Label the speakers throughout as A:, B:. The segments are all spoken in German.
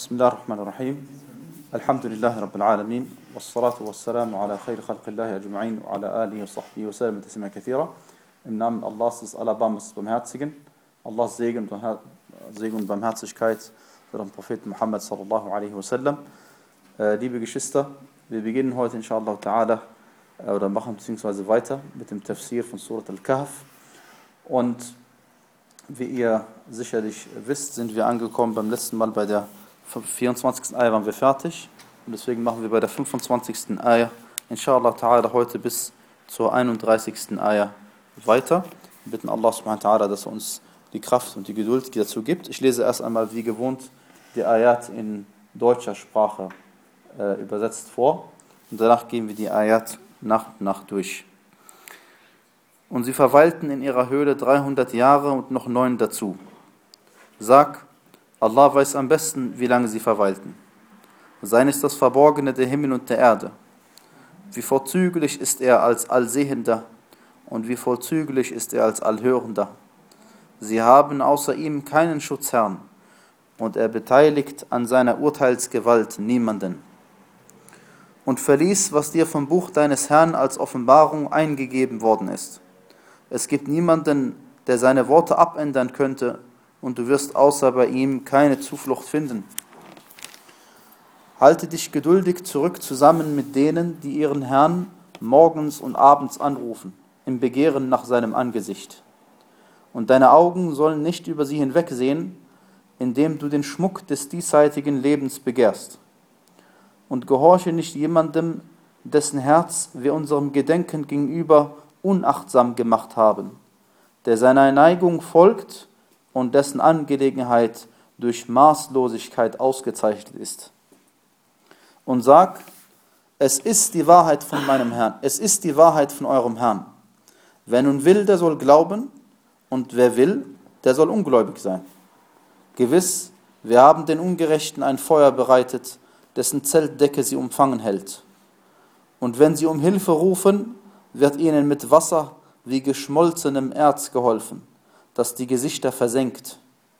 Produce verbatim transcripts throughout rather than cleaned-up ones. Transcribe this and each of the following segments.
A: بسم الله الرحمن الرحيم الحمد لله رب العالمين والصلاة والسلام على خير خلق الله أجمعين وعلى آله وصحبه وسلم تسليما كثيرا. Im Namen Allahs des Allerbarmers Barmherzigen, Allahs Segen und Barmherzigkeit für den Propheten Muhammad sallallahu alaihi wasallam. Äh, liebe Geschwister, wir beginnen heute inshallah ta'ala äh, oder machen beziehungsweise weiter mit dem Tafsir von Surat Al-Kahf. Und wie ihr sicherlich wisst, sind wir angekommen beim letzten Mal bei der vierundzwanzigsten Ayah waren wir fertig. Und deswegen machen wir bei der fünfundzwanzigsten Ayah inshallah ta'ala heute bis zur einunddreißigsten Ayah weiter. Wir bitten Allah subhanahu wa ta'ala, dass er uns die Kraft und die Geduld dazu gibt. Ich lese erst einmal wie gewohnt die Ayat in deutscher Sprache äh, übersetzt vor. Und danach gehen wir die Ayat nach und nach durch. Und sie verweilten in ihrer Höhle dreihundert Jahre und noch neun dazu. Sag, Allah weiß am besten, wie lange sie verweilten. Sein ist das Verborgene der Himmel und der Erde. Wie vorzüglich ist er als Allsehender und wie vorzüglich ist er als Allhörender. Sie haben außer ihm keinen Schutzherrn und er beteiligt an seiner Urteilsgewalt niemanden. Und verlies, was dir vom Buch deines Herrn als Offenbarung eingegeben worden ist. Es gibt niemanden, der seine Worte abändern könnte, und du wirst außer bei ihm keine Zuflucht finden. Halte dich geduldig zurück zusammen mit denen, die ihren Herrn morgens und abends anrufen, im Begehren nach seinem Angesicht. Und deine Augen sollen nicht über sie hinwegsehen, indem du den Schmuck des diesseitigen Lebens begehrst. Und gehorche nicht jemandem, dessen Herz wir unserem Gedenken gegenüber unachtsam gemacht haben, der seiner Neigung folgt und dessen Angelegenheit durch Maßlosigkeit ausgezeichnet ist. Und sag, es ist die Wahrheit von meinem Herrn, es ist die Wahrheit von eurem Herrn. Wer nun will, der soll glauben, und wer will, der soll ungläubig sein. Gewiss, wir haben den Ungerechten ein Feuer bereitet, dessen Zeltdecke sie umfangen hält. Und wenn sie um Hilfe rufen, wird ihnen mit Wasser wie geschmolzenem Erz geholfen, das die Gesichter versenkt.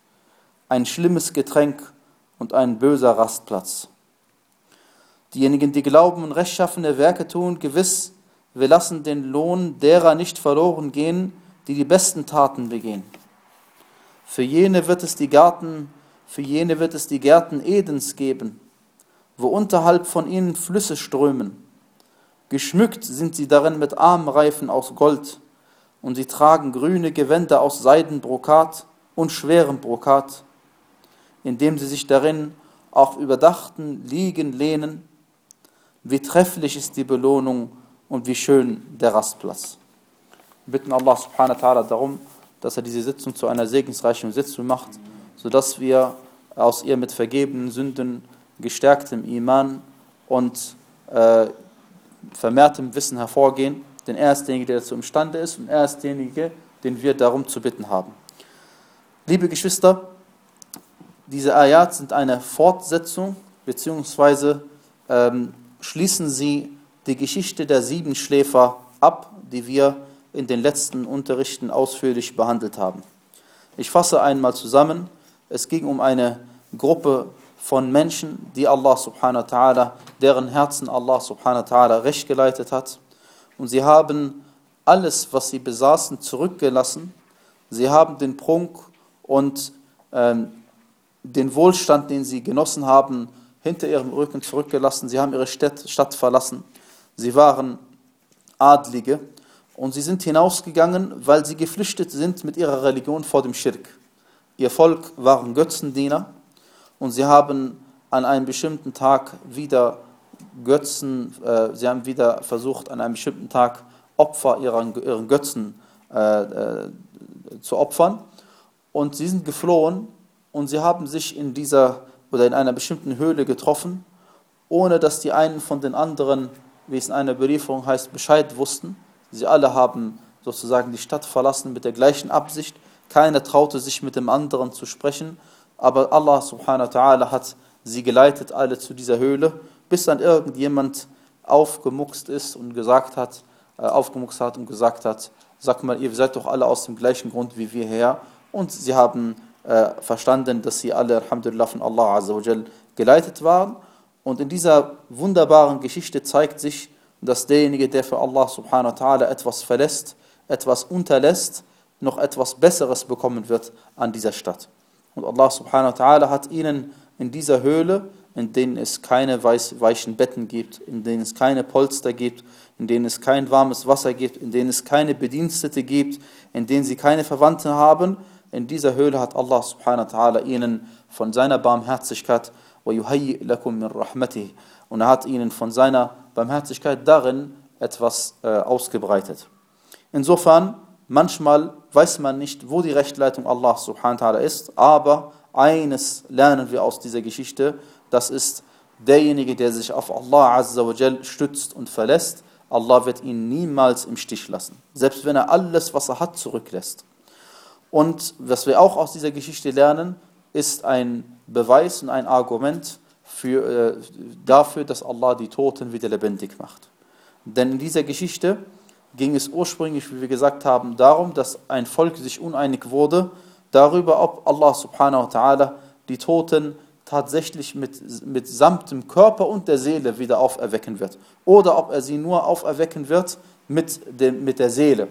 A: Ein schlimmes Getränk und ein böser Rastplatz. Diejenigen, die glauben und rechtschaffene Werke tun, gewiss, wir lassen den Lohn derer nicht verloren gehen, die die besten Taten begehen. Für jene wird es die Garten, für jene wird es die Gärten Edens geben, wo unterhalb von ihnen Flüsse strömen. Geschmückt sind sie darin mit Armreifen aus Gold, und sie tragen grüne Gewänder aus Seidenbrokat und schwerem Brokat, indem sie sich darin auf überdachten Liegen lehnen. Wie trefflich ist die Belohnung und wie schön der Rastplatz. Wir bitten Allah subhanahu wa ta'ala darum, dass er diese Sitzung zu einer segensreichen Sitzung macht, sodass wir aus ihr mit vergebenen Sünden, gestärktem Iman und äh, vermehrtem Wissen hervorgehen, denn er ist derjenige, der dazu imstande ist, und er ist derjenige, den wir darum zu bitten haben. Liebe Geschwister, diese Ayat sind eine Fortsetzung, beziehungsweise ähm, schließen sie die Geschichte der sieben Schläfer ab, die wir in den letzten Unterrichten ausführlich behandelt haben. Ich fasse einmal zusammen. Es ging um eine Gruppe von Menschen, die Allah subhanahu wa ta'ala, deren Herzen Allah subhanahu wa ta'ala recht geleitet hat. Und sie haben alles, was sie besaßen, zurückgelassen. Sie haben den Prunk und ähm, den Wohlstand, den sie genossen haben, hinter ihrem Rücken zurückgelassen. Sie haben ihre Stadt, Stadt verlassen. Sie waren Adlige und sie sind hinausgegangen, weil sie geflüchtet sind mit ihrer Religion vor dem Schirk. Ihr Volk waren Götzendiener und sie haben an einem bestimmten Tag wieder Götzen, äh, sie haben wieder versucht, an einem bestimmten Tag Opfer ihren, ihren Götzen äh, äh, zu opfern. Und sie sind geflohen und sie haben sich in dieser oder in einer bestimmten Höhle getroffen, ohne dass die einen von den anderen, wie es in einer Überlieferung heißt, Bescheid wussten. Sie alle haben sozusagen die Stadt verlassen mit der gleichen Absicht. Keiner traute sich mit dem anderen zu sprechen, aber Allah subhanahu wa ta'ala hat sie geleitet, alle zu dieser Höhle, bis dann irgendjemand aufgemuckst ist und gesagt hat, äh, aufgemuckst hat und gesagt hat, sag mal, ihr seid doch alle aus dem gleichen Grund wie wir her. Und sie haben äh, verstanden, dass sie alle, Alhamdulillah, von Allah Azza wa Jal geleitet waren. Und in dieser wunderbaren Geschichte zeigt sich, dass derjenige, der für Allah subhanahu wa ta'ala etwas verlässt, etwas unterlässt, noch etwas Besseres bekommen wird an dieser Stadt. Und Allah subhanahu wa ta'ala hat ihnen in dieser Höhle, in denen es keine weichen Betten gibt, in denen es keine Polster gibt, in denen es kein warmes Wasser gibt, in denen es keine Bedienstete gibt, in denen sie keine Verwandten haben, in dieser Höhle hat Allah subhanahu wa ta'ala ihnen von seiner Barmherzigkeit وَيُهَيِّئْ لَكُمْ مِنْ رَحْمَتِهِ und er hat ihnen von seiner Barmherzigkeit darin etwas äh, ausgebreitet. Insofern, manchmal weiß man nicht, wo die Rechtleitung Allah subhanahu wa ta'ala ist, aber eines lernen wir aus dieser Geschichte, das ist derjenige, der sich auf Allah azza wa jal stützt und verlässt, Allah wird ihn niemals im Stich lassen, selbst wenn er alles, was er hat, zurücklässt. Und was wir auch aus dieser Geschichte lernen, ist ein Beweis und ein Argument für, äh, dafür, dass Allah die Toten wieder lebendig macht. Denn in dieser Geschichte ging es ursprünglich, wie wir gesagt haben, darum, dass ein Volk sich uneinig wurde, darüber, ob Allah subhanahu wa ta'ala die Toten tatsächlich mit, mit samt dem Körper und der Seele wieder auferwecken wird. Oder ob er sie nur auferwecken wird mit, dem, mit der Seele.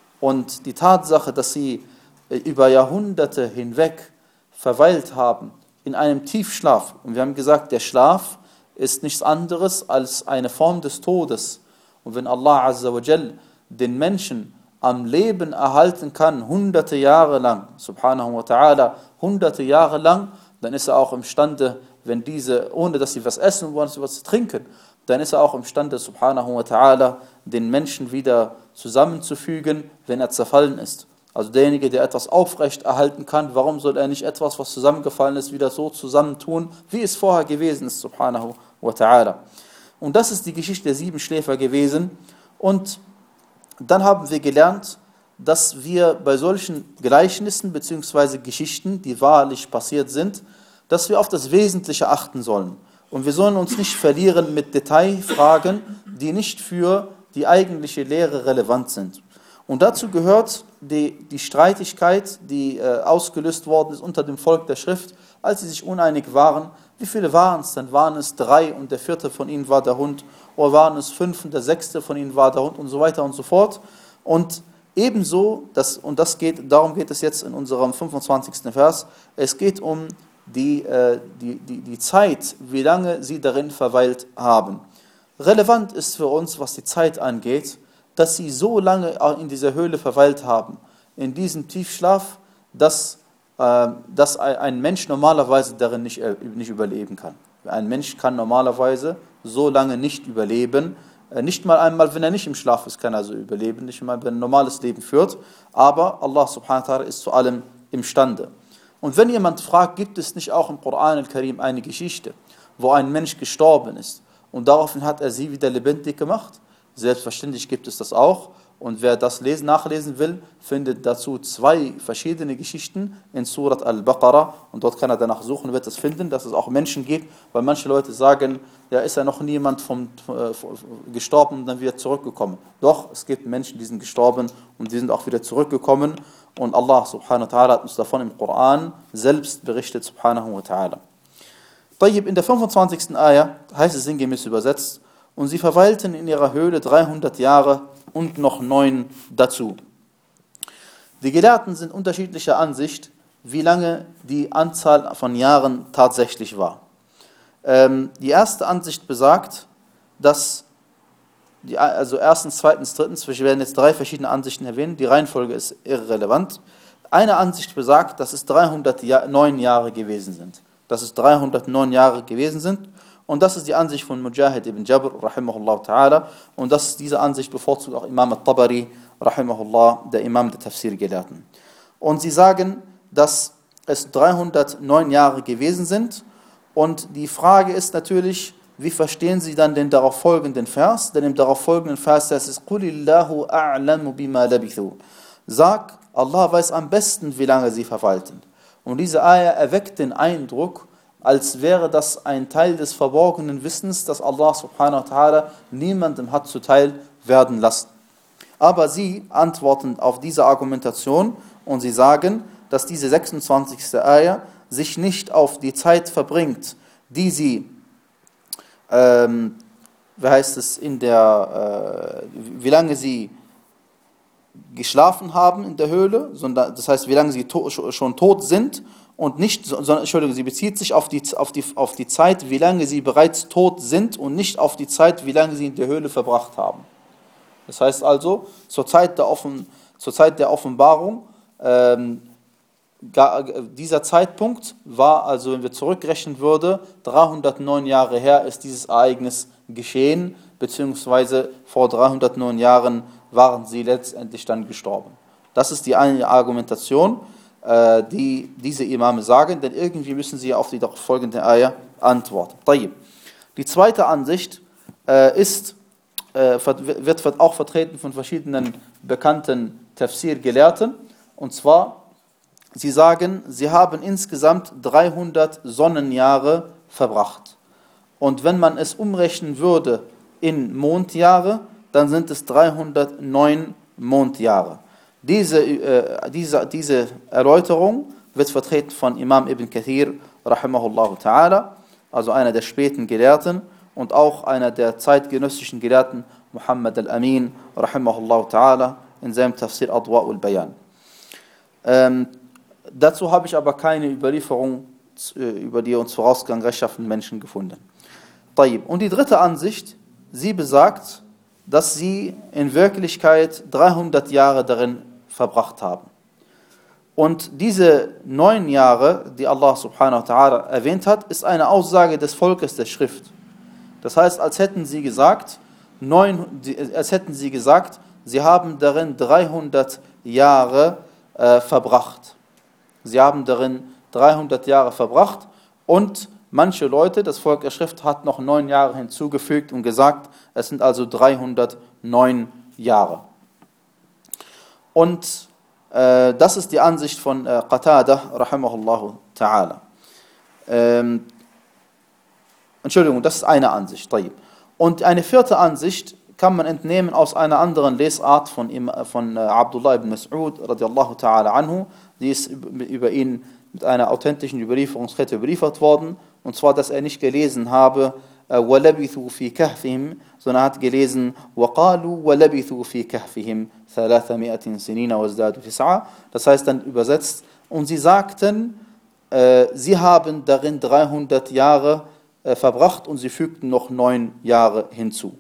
A: Und die Tatsache, dass sie über Jahrhunderte hinweg verweilt haben in einem Tiefschlaf. Und wir haben gesagt, der Schlaf ist nichts anderes als eine Form des Todes. Und wenn Allah azza wa jal den Menschen am Leben erhalten kann, hunderte Jahre lang, subhanahu wa ta'ala, hunderte Jahre lang, dann ist er auch imstande, wenn diese, ohne dass sie was essen wollen, was trinken, dann ist er auch imstande, subhanahu wa ta'ala, den Menschen wieder zusammenzufügen, wenn er zerfallen ist. Also derjenige, der etwas aufrecht erhalten kann, warum soll er nicht etwas, was zusammengefallen ist, wieder so zusammentun, wie es vorher gewesen ist, subhanahu wa ta'ala. Und das ist die Geschichte der sieben Schläfer gewesen. Und dann haben wir gelernt, dass wir bei solchen Gleichnissen bzw. Geschichten, die wahrlich passiert sind, dass wir auf das Wesentliche achten sollen. Und wir sollen uns nicht verlieren mit Detailfragen, die nicht für die eigentliche Lehre relevant sind. Und dazu gehört die, die Streitigkeit, die äh, ausgelöst worden ist unter dem Volk der Schrift, als sie sich uneinig waren. Wie viele waren es denn? Waren es drei und der vierte von ihnen war der Hund? Oder waren es fünf und der sechste von ihnen war der Hund? Und so weiter und so fort. Und ebenso, das, und das geht, darum geht es jetzt in unserem fünfundzwanzigsten Vers, es geht um die, äh, die, die, die Zeit, wie lange sie darin verweilt haben. Relevant ist für uns, was die Zeit angeht, dass sie so lange in dieser Höhle verweilt haben, in diesem Tiefschlaf, dass, äh, dass ein Mensch normalerweise darin nicht, äh, nicht überleben kann. Ein Mensch kann normalerweise so lange nicht überleben, äh, nicht mal einmal, wenn er nicht im Schlaf ist, kann er so überleben, nicht mal, wenn er ein normales Leben führt, aber Allah subhanahu wa ta'ala ist zu allem imstande. Und wenn jemand fragt, gibt es nicht auch im Koran al-Karim eine Geschichte, wo ein Mensch gestorben ist und daraufhin hat er sie wieder lebendig gemacht? Selbstverständlich gibt es das auch. Und wer das lesen, nachlesen will, findet dazu zwei verschiedene Geschichten in Surat al-Baqarah. Und dort kann er danach suchen, wird es finden, dass es auch Menschen gibt, weil manche Leute sagen, ja, ist ja noch niemand vom, äh, gestorben und dann wieder zurückgekommen. Doch, es gibt Menschen, die sind gestorben und die sind auch wieder zurückgekommen. Und Allah subhanahu wa ta'ala hat uns davon im Koran selbst berichtet, subhanahu wa ta'ala. In der fünfundzwanzigsten Ayah heißt es sinngemäß übersetzt, und sie verweilten in ihrer Höhle dreihundert Jahre und noch neun dazu. Die Gelehrten sind unterschiedlicher Ansicht, wie lange die Anzahl von Jahren tatsächlich war. Ähm, die erste Ansicht besagt, dass, die, also erstens, zweitens, drittens, wir werden jetzt drei verschiedene Ansichten erwähnen, die Reihenfolge ist irrelevant. Eine Ansicht besagt, dass es dreihundertneun Jahre gewesen sind. Dass es dreihundertneun Jahre gewesen sind. Und das ist die Ansicht von Mujahid ibn Jabr, rahimahullah ta'ala. Und das ist diese Ansicht bevorzugt auch Imam al-Tabari, rahimahullah, der Imam der Tafsir-Gelehrten. Und sie sagen, dass es dreihundertneun Jahre gewesen sind. Und die Frage ist natürlich, wie verstehen sie dann den darauf folgenden Vers? Denn im darauf folgenden Vers heißt es, قُلِ اللَّهُ أَعْلَمُ بِمَا لَبِثُوا. Sag, Allah weiß am besten, wie lange sie verwalten. Und diese Ayah erweckt den Eindruck, als wäre das ein Teil des verborgenen Wissens, das Allah subhanahu wa ta'ala niemandem hat zuteil werden lassen. Aber sie antworten auf diese Argumentation und sie sagen, dass diese sechsundzwanzigste Ayah sich nicht auf die Zeit verbringt, die sie, ähm, wie heißt es, in der, äh, wie lange sie geschlafen haben in der Höhle, sondern das heißt, wie lange sie to- schon tot sind und nicht, sondern, Entschuldigung, sie bezieht sich auf die, auf, die, auf die Zeit, wie lange sie bereits tot sind und nicht auf die Zeit, wie lange sie in der Höhle verbracht haben. Das heißt also, zur Zeit der, Offen, zur Zeit der Offenbarung, ähm, gar, dieser Zeitpunkt war, also wenn wir zurückrechnen würden, dreihundertneun Jahre her ist dieses Ereignis geschehen, beziehungsweise vor dreihundertneun Jahren waren sie letztendlich dann gestorben. Das ist die eine Argumentation, äh, die diese Imame sagen, denn irgendwie müssen sie auf die darauf folgende Ayah antworten. Die zweite Ansicht äh, ist, äh, wird auch vertreten von verschiedenen bekannten Tafsir-Gelehrten, und zwar, sie sagen, sie haben insgesamt dreihundert Sonnenjahre verbracht. Und wenn man es umrechnen würde in Mondjahre, dann sind es dreihundertneun Mondjahre. Diese, äh, diese, diese Erläuterung wird vertreten von Imam Ibn Kathir, rahimahullah ta'ala, also einer der späten Gelehrten und auch einer der zeitgenössischen Gelehrten, Muhammad al-Amin, rahimahullah ta'ala, in seinem Tafsir Adwa'ul Bayan. Ähm, dazu habe ich aber keine Überlieferung über die uns vorausgegangen rechtschaffenen Menschen gefunden. Und die dritte Ansicht, sie besagt, dass sie in Wirklichkeit dreihundert Jahre darin verbracht haben. Und diese neun Jahre, die Allah subhanahu wa ta'ala erwähnt hat, ist eine Aussage des Volkes der Schrift. Das heißt, als hätten sie gesagt, neun, als hätten sie gesagt, sie haben darin dreihundert Jahre äh, verbracht. Sie haben darin dreihundert Jahre verbracht und manche Leute, das Volk der Schrift, hat noch neun Jahre hinzugefügt und gesagt, es sind also dreihundertneun Jahre. Und äh, das ist die Ansicht von äh, Qatada, rahimahullahu ta'ala. Ähm, Entschuldigung, das ist eine Ansicht. Und eine vierte Ansicht kann man entnehmen aus einer anderen Lesart von, von äh, Abdullah ibn Mas'ud, radiallahu ta'ala anhu, die ist über ihn mit einer authentischen Überlieferungskette überliefert worden, und zwar, dass er nicht gelesen habe, وَلَبِثُوا فِي كَهْفِهِمْ, sondern er hat gelesen, وَقَالُوا وَلَبِثُوا فِي كَهْفِهِمْ ثَلَاثَمِائَةٍ سِنِينَ وَازْدَادُوا تِسْعَةً. Das heißt dann übersetzt, und sie sagten, äh, sie haben darin dreihundert Jahre äh, verbracht und sie fügten noch neun Jahre hinzu.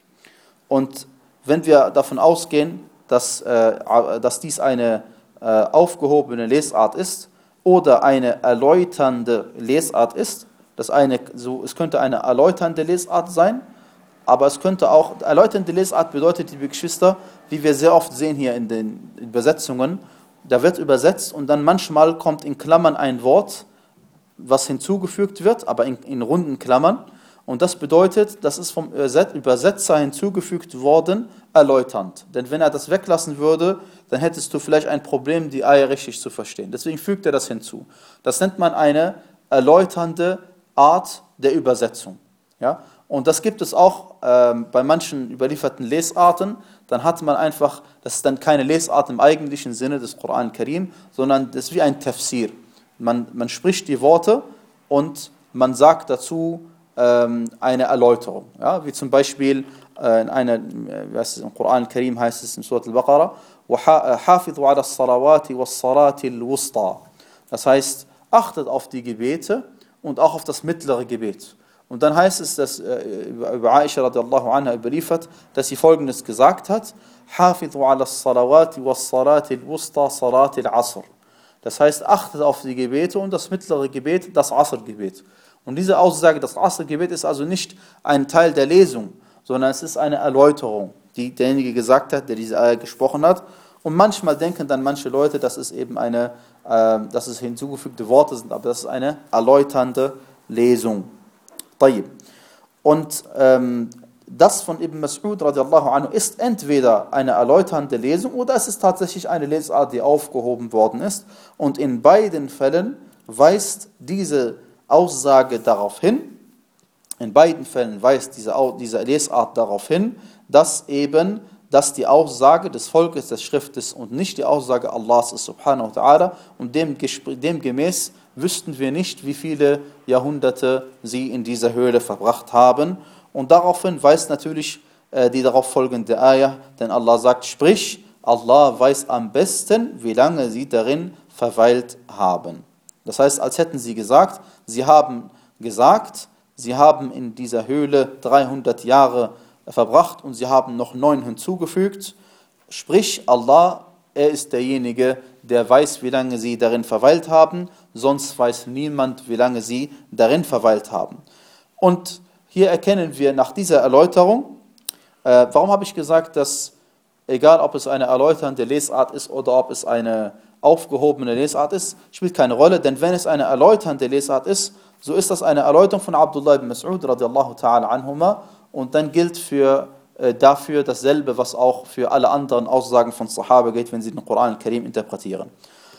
A: Und wenn wir davon ausgehen, dass, äh, dass dies eine äh, aufgehobene Lesart ist oder eine erläuternde Lesart ist, das eine, so, es könnte eine erläuternde Lesart sein, aber es könnte auch, erläuternde Lesart bedeutet, liebe Geschwister, wie wir sehr oft sehen hier in den Übersetzungen, da wird übersetzt und dann manchmal kommt in Klammern ein Wort, was hinzugefügt wird, aber in, in runden Klammern. Und das bedeutet, das ist vom Übersetzer hinzugefügt worden, erläuternd. Denn wenn er das weglassen würde, dann hättest du vielleicht ein Problem, die Eier richtig zu verstehen. Deswegen fügt er das hinzu. Das nennt man eine erläuternde Art der Übersetzung. Ja? Und das gibt es auch ähm, bei manchen überlieferten Lesarten. Dann hat man einfach, das ist dann keine Lesart im eigentlichen Sinne des Koran Karim, sondern das ist wie ein Tafsir. Man, man spricht die Worte und man sagt dazu ähm, eine Erläuterung. Ja? Wie zum Beispiel äh, in einer, was im Koran Karim heißt es in Surat al-Baqarah, وَحَافِظُوا عَلَى الصَّلَوَاتِ وَالصَّلَاةِ الْوُسْطَى. Das heißt, achtet auf die Gebete und auch auf das mittlere Gebet. Und dann heißt es, dass äh, über Aisha radiallahu anha überliefert, dass sie Folgendes gesagt hat: حَافِظُوا عَلَى الصَّلَوَاتِ وَالصَّلَاةِ الْوُسْطَى صَلَاةِ الْعَصْرِ. Das heißt, achtet auf die Gebete und das mittlere Gebet, das Asr-Gebet. Und diese Aussage, das Asr-Gebet, ist also nicht ein Teil der Lesung, sondern es ist eine Erläuterung, die derjenige gesagt hat, der diese Ayah gesprochen hat. Und manchmal denken dann manche Leute, dass es eben eine, äh, dass es hinzugefügte Worte sind, aber das ist eine erläuternde Lesung. Und ähm, das von Ibn Mas'ud radiallahu anhu ist entweder eine erläuternde Lesung oder es ist tatsächlich eine Lesart, die aufgehoben worden ist. Und in beiden Fällen weist diese Aussage darauf hin, in beiden Fällen weist diese, diese Lesart darauf hin, dass eben dass die Aussage des Volkes des Schriftes und nicht die Aussage Allahs ist, subhanahu wa ta'ala, und dem, demgemäß wüssten wir nicht, wie viele Jahrhunderte sie in dieser Höhle verbracht haben. Und daraufhin weist natürlich äh, die darauf folgende Ayah, denn Allah sagt, sprich, Allah weiß am besten, wie lange sie darin verweilt haben. Das heißt, als hätten sie gesagt, sie haben gesagt, sie haben in dieser Höhle dreihundert Jahre verbracht und sie haben noch neun hinzugefügt. Sprich, Allah, er ist derjenige, der weiß, wie lange sie darin verweilt haben, sonst weiß niemand, wie lange sie darin verweilt haben. Und hier erkennen wir nach dieser Erläuterung, äh, warum habe ich gesagt, dass egal ob es eine erläuternde Lesart ist oder ob es eine aufgehobene Lesart ist, spielt keine Rolle, denn wenn es eine erläuternde Lesart ist, so ist das eine Erläuterung von Abdullah ibn Mas'ud radiallahu ta'ala anhuma und dann gilt für, äh, dafür dasselbe, was auch für alle anderen Aussagen von Sahaba gilt, wenn sie den Koran al-Karim interpretieren.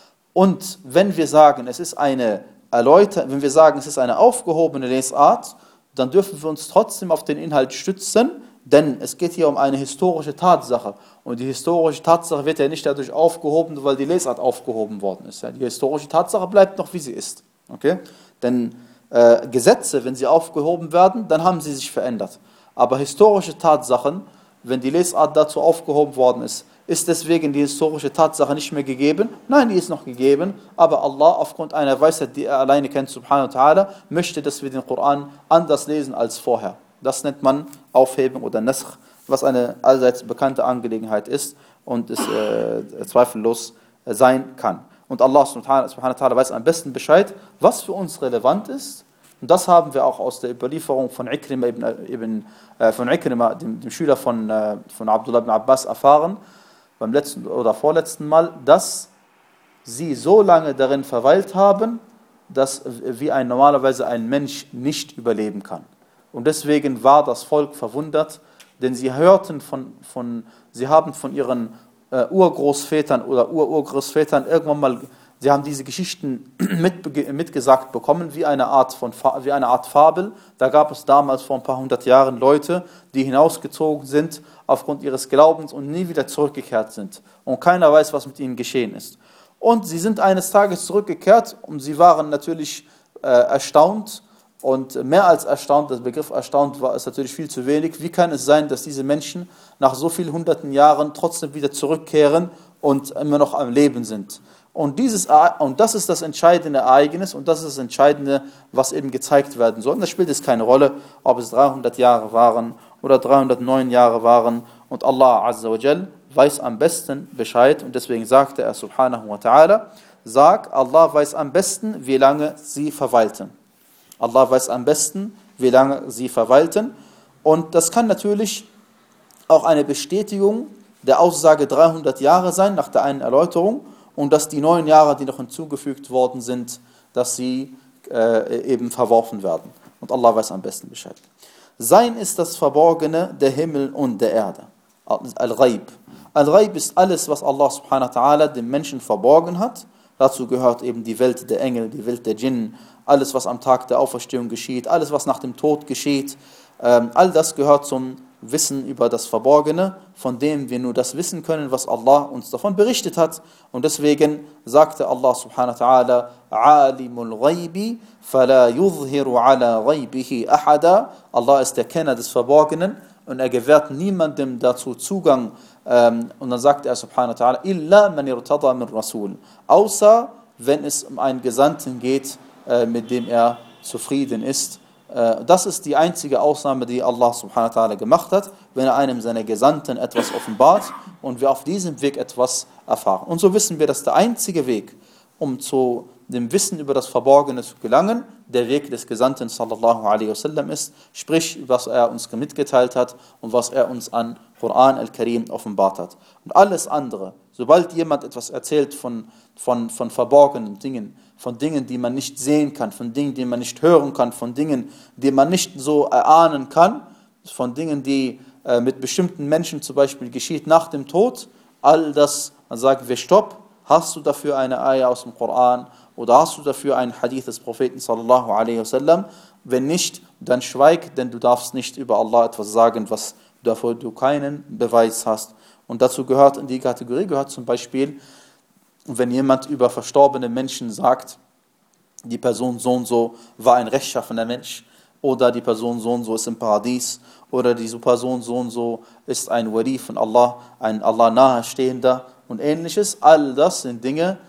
A: Und wenn wir sagen, es ist eine Erläuter- wenn wir sagen, es ist eine aufgehobene Lesart, dann dürfen wir uns trotzdem auf den Inhalt stützen, denn es geht hier um eine historische Tatsache. Und die historische Tatsache wird ja nicht dadurch aufgehoben, weil die Lesart aufgehoben worden ist. Die historische Tatsache bleibt noch, wie sie ist. Okay? Denn äh, Gesetze, wenn sie aufgehoben werden, dann haben sie sich verändert. Aber historische Tatsachen, wenn die Lesart dazu aufgehoben worden ist, ist deswegen die historische Tatsache nicht mehr gegeben? Nein, die ist noch gegeben, aber Allah aufgrund einer Weisheit, die er alleine kennt, subhanahu wa ta'ala, möchte, dass wir den Koran anders lesen als vorher. Das nennt man Aufhebung oder Naskh, was eine allseits bekannte Angelegenheit ist und es äh, zweifellos äh, sein kann. Und Allah subhanahu wa ta'ala weiß am besten Bescheid, was für uns relevant ist. Und das haben wir auch aus der Überlieferung von Ikrima, ibn, ibn, äh, von Ikrima dem, dem Schüler von, äh, von Abdullah ibn Abbas, erfahren, beim letzten oder vorletzten Mal, dass sie so lange darin verweilt haben, dass wie ein normalerweise ein Mensch nicht überleben kann. Und deswegen war das Volk verwundert, denn sie hörten von, von sie haben von ihren äh, Urgroßvätern oder Ururgroßvätern irgendwann mal, sie haben diese Geschichten mit, mitgesagt bekommen, wie eine, Art von, wie eine Art Fabel. Da gab es damals vor ein paar hundert Jahren Leute, die hinausgezogen sind aufgrund ihres Glaubens und nie wieder zurückgekehrt sind. Und keiner weiß, was mit ihnen geschehen ist. Und sie sind eines Tages zurückgekehrt und sie waren natürlich äh, erstaunt. Und mehr als erstaunt, der Begriff erstaunt war, ist natürlich viel zu wenig. Wie kann es sein, dass diese Menschen nach so vielen hunderten Jahren trotzdem wieder zurückkehren und immer noch am Leben sind? Und, dieses, und das ist das entscheidende Ereignis und das ist das Entscheidende, was eben gezeigt werden soll. Und das spielt jetzt keine Rolle, ob es dreihundert Jahre waren oder dreihundertneun Jahre waren. Und Allah Azza wa Jal weiß am besten Bescheid. Und deswegen sagte er subhanahu wa ta'ala, sag, Allah weiß am besten, wie lange sie verweilten. Allah weiß am besten, wie lange sie verweilten. Und das kann natürlich auch eine Bestätigung der Aussage dreihundert Jahre sein, nach der einen Erläuterung, und dass die neun Jahre, die noch hinzugefügt worden sind, dass sie äh, eben verworfen werden. Und Allah weiß am besten Bescheid. Sein ist das Verborgene der Himmel und der Erde. Al-Ghaib. Al-Ghaib ist alles, was Allah subhanahu wa ta'ala dem Menschen verborgen hat. Dazu gehört eben die Welt der Engel, die Welt der Djinn, alles, was am Tag der Auferstehung geschieht, alles, was nach dem Tod geschieht. Ähm, all das gehört zum Wissen über das Verborgene, von dem wir nur das wissen können, was Allah uns davon berichtet hat. Und deswegen sagte Allah subhanahu wa ta'ala, Alimul Ghaibi, fala yuzhiru ala ghaibihi ahada. Allah ist der Kenner des Verborgenen und er gewährt niemandem dazu Zugang. Ähm, und dann sagt er subhanahu wa ta'ala, illa man irtada min Rasul. Außer wenn es um einen Gesandten geht, äh, mit dem er zufrieden ist. Das ist die einzige Ausnahme, die Allah subhanahu wa ta'ala gemacht hat, wenn er einem seiner Gesandten etwas offenbart und wir auf diesem Weg etwas erfahren. Und so wissen wir, dass der einzige Weg, um zu dem Wissen über das Verborgene zu gelangen, der Weg des Gesandten sallallahu alaihi wasallam ist, sprich, was er uns mitgeteilt hat und was er uns an Koran al-Karim offenbart hat. Und alles andere, sobald jemand etwas erzählt von, von, von verborgenen Dingen, von Dingen, die man nicht sehen kann, von Dingen, die man nicht hören kann, von Dingen, die man nicht so erahnen kann, von Dingen, die äh, mit bestimmten Menschen zum Beispiel geschieht nach dem Tod, all das, dann sagen wir, stopp, hast du dafür eine Ayah aus dem Koran oder hast du dafür einen Hadith des Propheten sallallahu alaihi wasallam? Wenn nicht, dann schweig, denn du darfst nicht über Allah etwas sagen, was dafür du keinen Beweis hast. Und dazu gehört, in die Kategorie gehört zum Beispiel, wenn jemand über verstorbene Menschen sagt, die Person so und so war ein rechtschaffener Mensch, oder die Person so und so ist im Paradies, oder diese Person so und so ist ein Wali von Allah, ein Allah nahestehender und ähnliches. All das sind Dinge,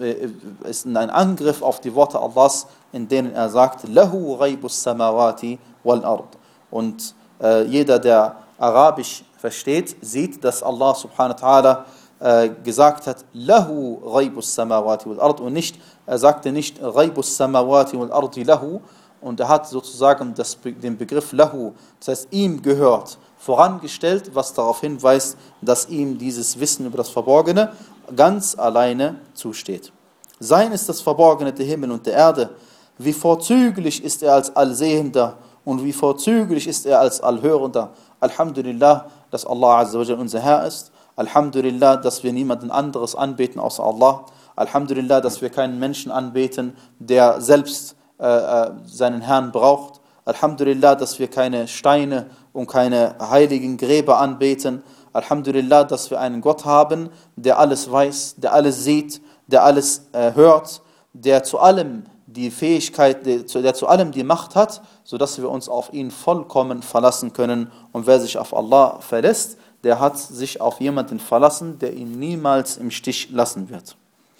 A: ist ein Angriff auf die Worte Allahs, in denen er sagt, Lahu ghaibus samawati wal ard. Und äh, jeder, der Arabisch versteht, sieht, dass Allah subhanahu wa ta'ala äh, gesagt hat, Lahu ghaibus samawati wal ard, und nicht, er sagte nicht ghaibus samawati wal ardi lahu, und er hat sozusagen das, den Begriff Lahu, das heißt ihm gehört, vorangestellt, was darauf hinweist, dass ihm dieses Wissen über das Verborgene ganz alleine zusteht. Sein ist das Verborgene der Himmel und der Erde. Wie vorzüglich ist er als Allsehender und wie vorzüglich ist er als Allhörender. Alhamdulillah, dass Allah Azza wa Jalla unser Herr ist. Alhamdulillah, dass wir niemanden anderes anbeten außer Allah. Alhamdulillah, dass wir keinen Menschen anbeten, der selbst äh, seinen Herrn braucht. Alhamdulillah, dass wir keine Steine und keine heiligen Gräber anbeten. Alhamdulillah, dass wir einen Gott haben, der alles weiß, der alles sieht, der alles äh, hört, der zu allem die Fähigkeit, der, der zu allem die Macht hat, sodass wir uns auf ihn vollkommen verlassen können. Und wer sich auf Allah verlässt, der hat sich auf jemanden verlassen, der ihn niemals im Stich lassen wird.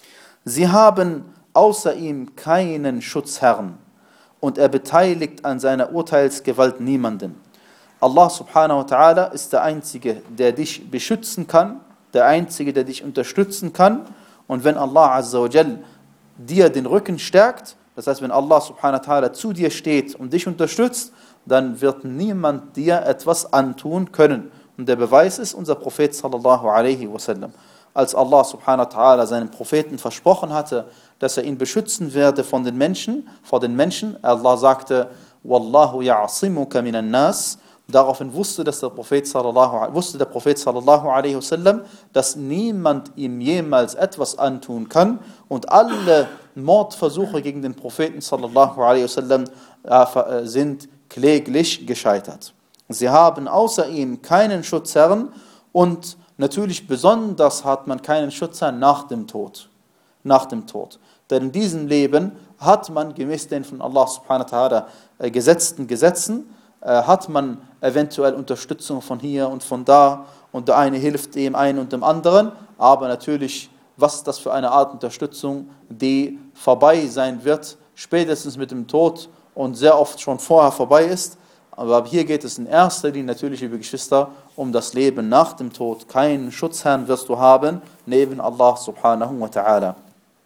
A: Sie haben außer ihm keinen Schutzherrn und er beteiligt an seiner Urteilsgewalt niemanden. Allah subhanahu wa ta'ala ist der Einzige, der dich beschützen kann, der Einzige, der dich unterstützen kann. Und wenn Allah azza wa jal dir den Rücken stärkt, das heißt, wenn Allah subhanahu wa ta'ala zu dir steht und dich unterstützt, dann wird niemand dir etwas antun können. Und der Beweis ist unser Prophet sallallahu alaihi wasallam. Als Allah subhanahu wa ta'ala seinem Propheten versprochen hatte, dass er ihn beschützen werde von den Menschen, vor den Menschen, Allah sagte, Wallahu ya'asimuka minan nas. Daraufhin wusste, dass der Prophet sallallahu, wusste der Prophet sallallahu alaihi wasallam, dass niemand ihm jemals etwas antun kann, und alle Mordversuche gegen den Propheten sallallahu alaihi wasallam äh, sind kläglich gescheitert. Sie haben außer ihm keinen Schutzherrn, und natürlich besonders hat man keinen Schutzherrn nach dem Tod. Nach dem Tod. Denn in diesem Leben hat man gemäß den von Allah subhanahu wa ta'ala äh, gesetzten Gesetzen, hat man eventuell Unterstützung von hier und von da, und der eine hilft dem einen und dem anderen, aber natürlich, was ist das für eine Art Unterstützung, die vorbei sein wird, spätestens mit dem Tod und sehr oft schon vorher vorbei ist. Aber hier geht es in erster Linie natürlich, liebe Geschwister, um das Leben nach dem Tod. Keinen Schutzherrn wirst du haben, neben Allah subhanahu wa ta'ala.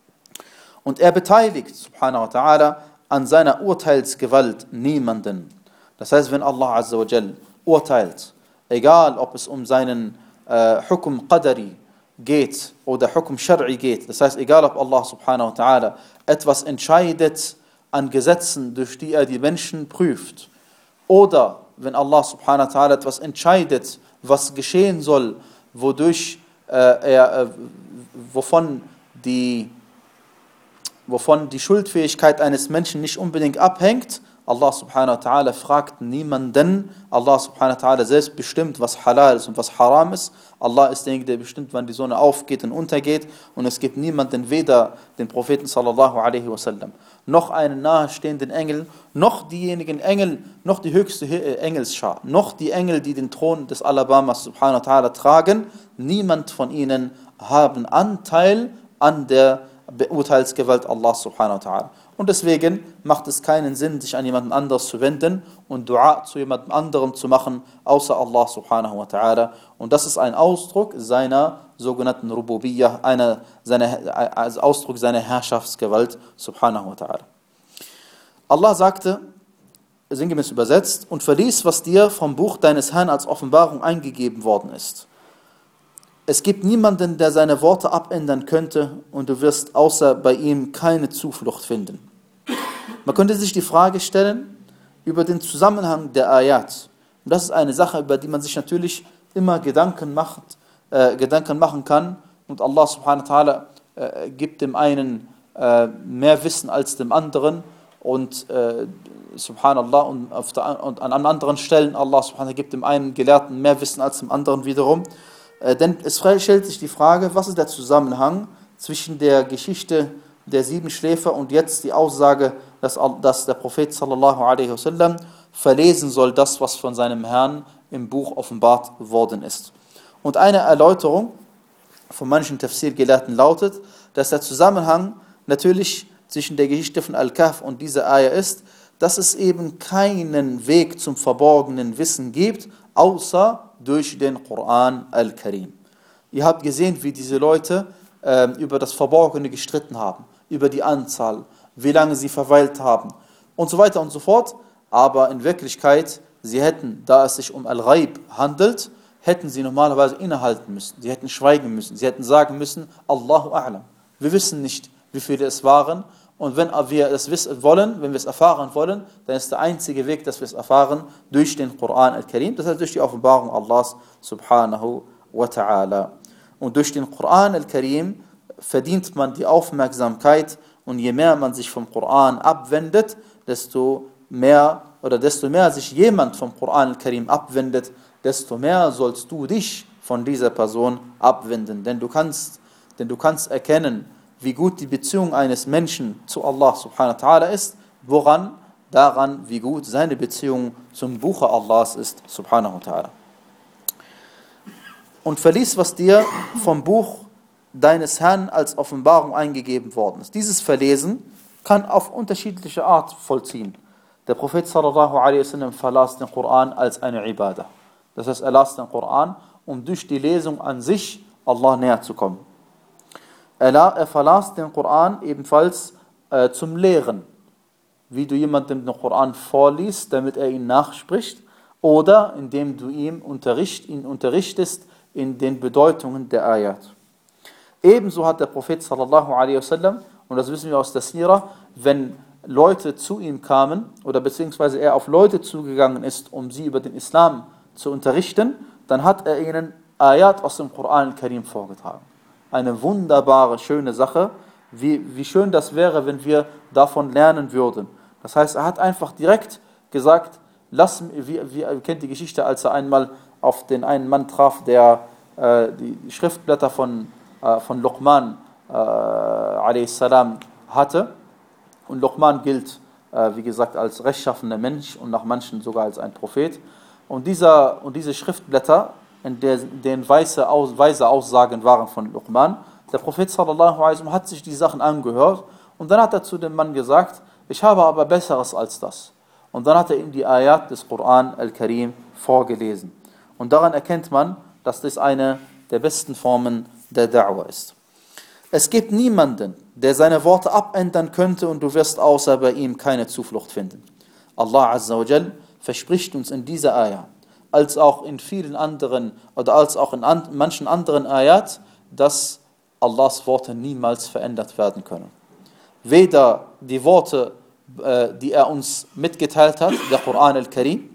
A: Und er beteiligt, subhanahu wa ta'ala, an seiner Urteilsgewalt niemanden. Das heißt, wenn Allah Azza wa Jal urteilt, egal ob es um seinen äh, Hukum Qadari geht oder Hukum Shar'i geht, das heißt, egal ob Allah subhanahu wa ta'ala etwas entscheidet an Gesetzen, durch die er die Menschen prüft, oder wenn Allah subhanahu wa ta'ala etwas entscheidet, was geschehen soll, wodurch äh, er, äh, wovon die, wovon die Schuldfähigkeit eines Menschen nicht unbedingt abhängt, Allah subhanahu wa ta'ala fragt niemanden. Allah subhanahu wa ta'ala selbst bestimmt, was halal ist und was haram ist. Allah ist derjenige, der bestimmt, wann die Sonne aufgeht und untergeht. Und es gibt niemanden, weder den Propheten sallallahu alaihi wasallam, noch einen nahestehenden Engel, noch diejenigen Engel, noch die höchste Engelsschar, noch die Engel, die den Thron des Alabamas subhanahu wa ta'ala tragen. Niemand von ihnen haben Anteil an der Beurteilsgewalt Allah subhanahu wa ta'ala. Und deswegen macht es keinen Sinn, sich an jemanden anderes zu wenden und Dua zu jemandem anderem zu machen, außer Allah subhanahu wa ta'ala. Und das ist ein Ausdruck seiner sogenannten Rububiyyah, einer, seiner, also Ausdruck seiner Herrschaftsgewalt subhanahu wa ta'ala. Allah sagte, sinngemäß übersetzt, und verlies, was dir vom Buch deines Herrn als Offenbarung eingegeben worden ist. Es gibt niemanden, der seine Worte abändern könnte, und du wirst außer bei ihm keine Zuflucht finden. Man könnte sich die Frage stellen über den Zusammenhang der Ayat. Und das ist eine Sache, über die man sich natürlich immer Gedanken macht, äh, Gedanken machen kann. Und Allah subhanahu wa ta'ala äh, gibt dem einen äh, mehr Wissen als dem anderen. Und äh, subhanallah, und, auf der, und an anderen Stellen Allah subhanahu wa ta'ala gibt dem einen Gelehrten mehr Wissen als dem anderen wiederum. Äh, denn es stellt sich die Frage, was ist der Zusammenhang zwischen der Geschichte der sieben Schläfer und jetzt die Aussage, dass, dass der Prophet sallallahu alaihi wasallam verlesen soll, das, was von seinem Herrn im Buch offenbart worden ist. Und eine Erläuterung von manchen Tafsir-Gelehrten lautet, dass der Zusammenhang natürlich zwischen der Geschichte von Al-Kahf und dieser Ayah ist, dass es eben keinen Weg zum verborgenen Wissen gibt, außer durch den Koran Al-Karim. Ihr habt gesehen, wie diese Leute äh, über das Verborgene gestritten haben, über die Anzahl, wie lange sie verweilt haben und so weiter und so fort. Aber in Wirklichkeit, sie hätten, da es sich um Al-Ghaib handelt, hätten sie normalerweise innehalten müssen. Sie hätten schweigen müssen. Sie hätten sagen müssen, Allahu A'lam. Wir wissen nicht, wie viele es waren. Und wenn wir es wissen wollen, wenn wir es erfahren wollen, dann ist der einzige Weg, dass wir es erfahren, durch den Koran Al-Karim, das heißt durch die Offenbarung Allahs subhanahu wa ta'ala. Und durch den Koran Al-Karim verdient man die Aufmerksamkeit und je mehr man sich vom Koran abwendet, desto mehr oder desto mehr sich jemand vom Koran Al-Karim abwendet, desto mehr sollst du dich von dieser Person abwenden. Denn du kannst, denn du kannst erkennen, wie gut die Beziehung eines Menschen zu Allah subhanahu wa ta'ala ist, woran? Daran, wie gut seine Beziehung zum Buche Allahs ist, subhanahu wa ta'ala. Und verlies, was dir vom Buch deines Herrn als Offenbarung eingegeben worden ist. Dieses Verlesen kann auf unterschiedliche Art vollziehen. Der Prophet sallallahu alaihi wasallam verlas den Koran als eine Ibadah. Das heißt, er las den Koran, um durch die Lesung an sich Allah näher zu kommen. Er verlas den Koran ebenfalls äh, zum Lehren, wie du jemandem den Koran vorliest, damit er ihn nachspricht, oder indem du ihm unterricht, ihn unterrichtest in den Bedeutungen der Ayat. Ebenso hat der Prophet sallallahu alaihi wasallam, und das wissen wir aus der Sira, wenn Leute zu ihm kamen, oder beziehungsweise er auf Leute zugegangen ist, um sie über den Islam zu unterrichten, dann hat er ihnen Ayat aus dem Koran Karim vorgetragen. Eine wunderbare, schöne Sache, wie, wie schön das wäre, wenn wir davon lernen würden. Das heißt, er hat einfach direkt gesagt, lass, wie, wie, ihr kennt die Geschichte, als er einmal auf den einen Mann traf, der äh, die Schriftblätter von, äh, von Luqman äh, a s. hatte. Und Luqman gilt, äh, wie gesagt, als rechtschaffener Mensch und nach manchen sogar als ein Prophet. Und, dieser, und diese Schriftblätter, in denen weise, Aus, weise Aussagen waren von Luqman, der Prophet sallallahu alaihi wasallam hat sich die Sachen angehört und dann hat er zu dem Mann gesagt, ich habe aber Besseres als das. Und dann hat er ihm die Ayat des Koran Al-Karim vorgelesen. Und daran erkennt man, dass das eine der besten Formen der Da'wah ist. Es gibt niemanden, der seine Worte abändern könnte und du wirst außer bei ihm keine Zuflucht finden. Allah Azza wa Jal verspricht uns in dieser Ayat, als auch in vielen anderen oder als auch in an, manchen anderen Ayat, dass Allahs Worte niemals verändert werden können. Weder die Worte, äh, die er uns mitgeteilt hat, der Koran al-Karim,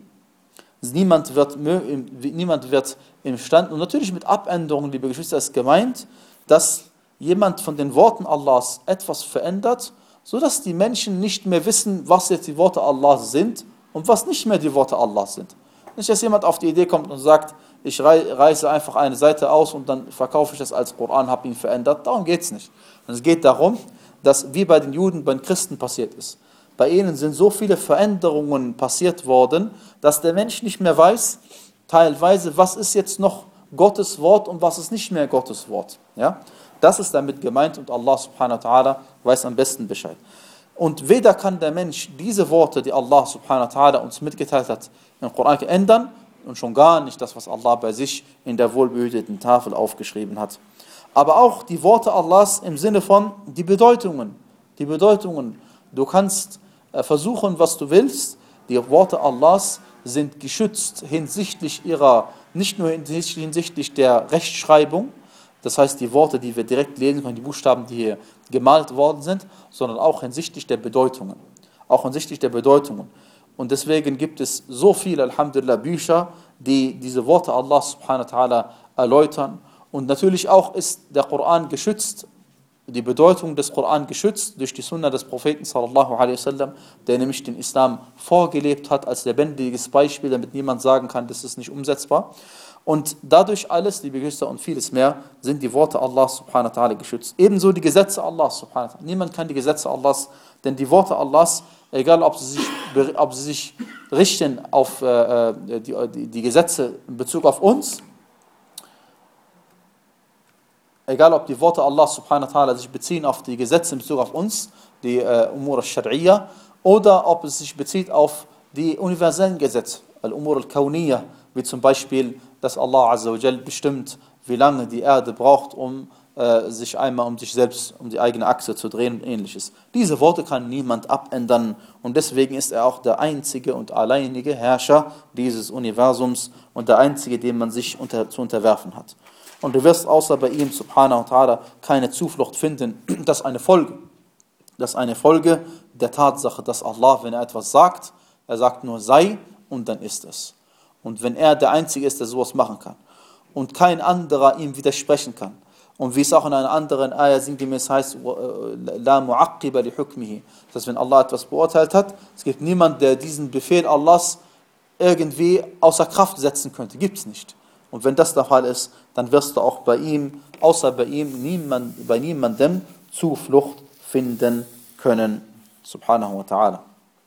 A: niemand wird, niemand wird imstande, und natürlich mit Abänderungen, liebe Geschwister, ist gemeint, dass jemand von den Worten Allahs etwas verändert, sodass die Menschen nicht mehr wissen, was jetzt die Worte Allahs sind und was nicht mehr die Worte Allahs sind. Nicht, dass jemand auf die Idee kommt und sagt, ich reiße einfach eine Seite aus und dann verkaufe ich das als Koran, habe ihn verändert. Darum geht es nicht. Und es geht darum, dass wie bei den Juden, bei den Christen passiert ist. Bei ihnen sind so viele Veränderungen passiert worden, dass der Mensch nicht mehr weiß, teilweise, was ist jetzt noch Gottes Wort und was ist nicht mehr Gottes Wort. Ja? Das ist damit gemeint und Allah subhanahu wa ta'ala weiß am besten Bescheid. Und weder kann der Mensch diese Worte, die Allah subhanahu wa ta'ala uns mitgeteilt hat, im Koran ändern und schon gar nicht das, was Allah bei sich in der wohlbehüteten Tafel aufgeschrieben hat. Aber auch die Worte Allahs im Sinne von die Bedeutungen. Die Bedeutungen. Du kannst äh, versuchen, was du willst. Die Worte Allahs sind geschützt hinsichtlich ihrer, nicht nur hinsichtlich der Rechtschreibung, das heißt die Worte, die wir direkt lesen können, die Buchstaben, die hier gemalt worden sind, sondern auch hinsichtlich der Bedeutungen. Auch hinsichtlich der Bedeutungen. Und deswegen gibt es so viele, Alhamdulillah, Bücher, die diese Worte Allah subhanahu wa ta'ala erläutern. Und natürlich auch ist der Koran geschützt, die Bedeutung des Koran geschützt durch die Sunna des Propheten sallallahu alaihi wasallam, der nämlich den Islam vorgelebt hat als lebendiges Beispiel, damit niemand sagen kann, das ist nicht umsetzbar. Und dadurch alles, liebe Geschwister, und vieles mehr, sind die Worte Allahs subhanahu wa ta'ala geschützt. Ebenso die Gesetze Allahs subhanahu wa ta'ala. Niemand kann die Gesetze Allahs, denn die Worte Allahs, egal ob sie sich, ob sie sich richten auf äh, die, die Gesetze in Bezug auf uns, egal ob die Worte Allahs subhanahu wa ta'ala sich beziehen auf die Gesetze in Bezug auf uns, die äh, Umur al-Shar'iyya, oder ob es sich bezieht auf die universellen Gesetze, al-Umur al-Kawniyya, wie zum Beispiel, dass Allah Azza wa Jal bestimmt, wie lange die Erde braucht, um äh, sich einmal um sich selbst, um die eigene Achse zu drehen und ähnliches. Diese Worte kann niemand abändern und deswegen ist er auch der einzige und alleinige Herrscher dieses Universums und der einzige, dem man sich unter, zu unterwerfen hat. Und du wirst außer bei ihm, subhanahu wa ta'ala, keine Zuflucht finden. Das ist eine Folge. Das ist eine Folge der Tatsache, dass Allah, wenn er etwas sagt, er sagt nur sei und dann ist es. Und wenn er der Einzige ist, der sowas machen kann und kein anderer ihm widersprechen kann, und wie es auch in einer anderen Ayah sinngemäß heißt, la mu'aqqiba li hukmihi, das heißt, wenn Allah etwas beurteilt hat, es gibt niemanden, der diesen Befehl Allahs irgendwie außer Kraft setzen könnte, gibt es nicht. Und wenn das der Fall ist, dann wirst du auch bei ihm, außer bei ihm, niemand, bei niemandem Zuflucht finden können, subhanahu wa ta'ala.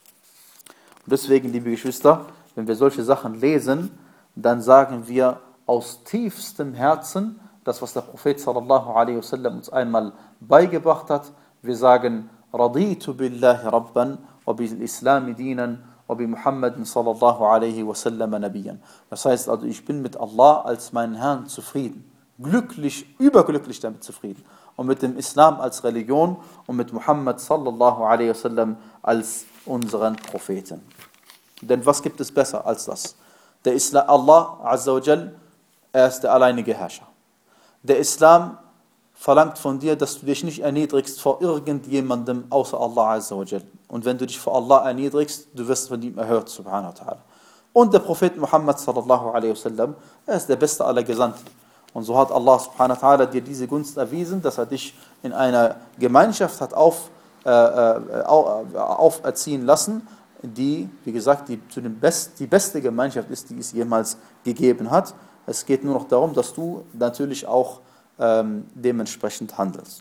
A: Und deswegen, liebe Geschwister, wenn wir solche Sachen lesen, dann sagen wir aus tiefstem Herzen, das, was der Prophet sallallahu alaihi wasallam uns einmal beigebracht hat. Wir sagen, Raditu billahi rabban, wa bil islami dinan, wa bi Muhammadin sallallahu alaihi wasallam nabiyan. Das heißt also, ich bin mit Allah als meinen Herrn zufrieden. Glücklich, überglücklich damit zufrieden. Und mit dem Islam als Religion und mit Muhammad sallallahu alaihi wasallam als unseren Propheten. Denn was gibt es besser als das? Der Islam, Allah Azza wa Jal, er ist der alleinige Herrscher. Der Islam verlangt von dir, dass du dich nicht erniedrigst vor irgendjemandem außer Allah Azza wa Jal. Und wenn du dich vor Allah erniedrigst, du wirst von ihm erhört, subhanahu wa ta'ala. Und der Prophet Muhammad sallallahu alaihi wasallam, er ist der beste aller Gesandten. Und so hat Allah subhanahu wa ta'ala dir diese Gunst erwiesen, dass er dich in einer Gemeinschaft hat auf, äh, äh, auferziehen lassen, die, wie gesagt, die, zu dem Best, die beste Gemeinschaft ist, die es jemals gegeben hat. Es geht nur noch darum, dass du natürlich auch ähm, dementsprechend handelst.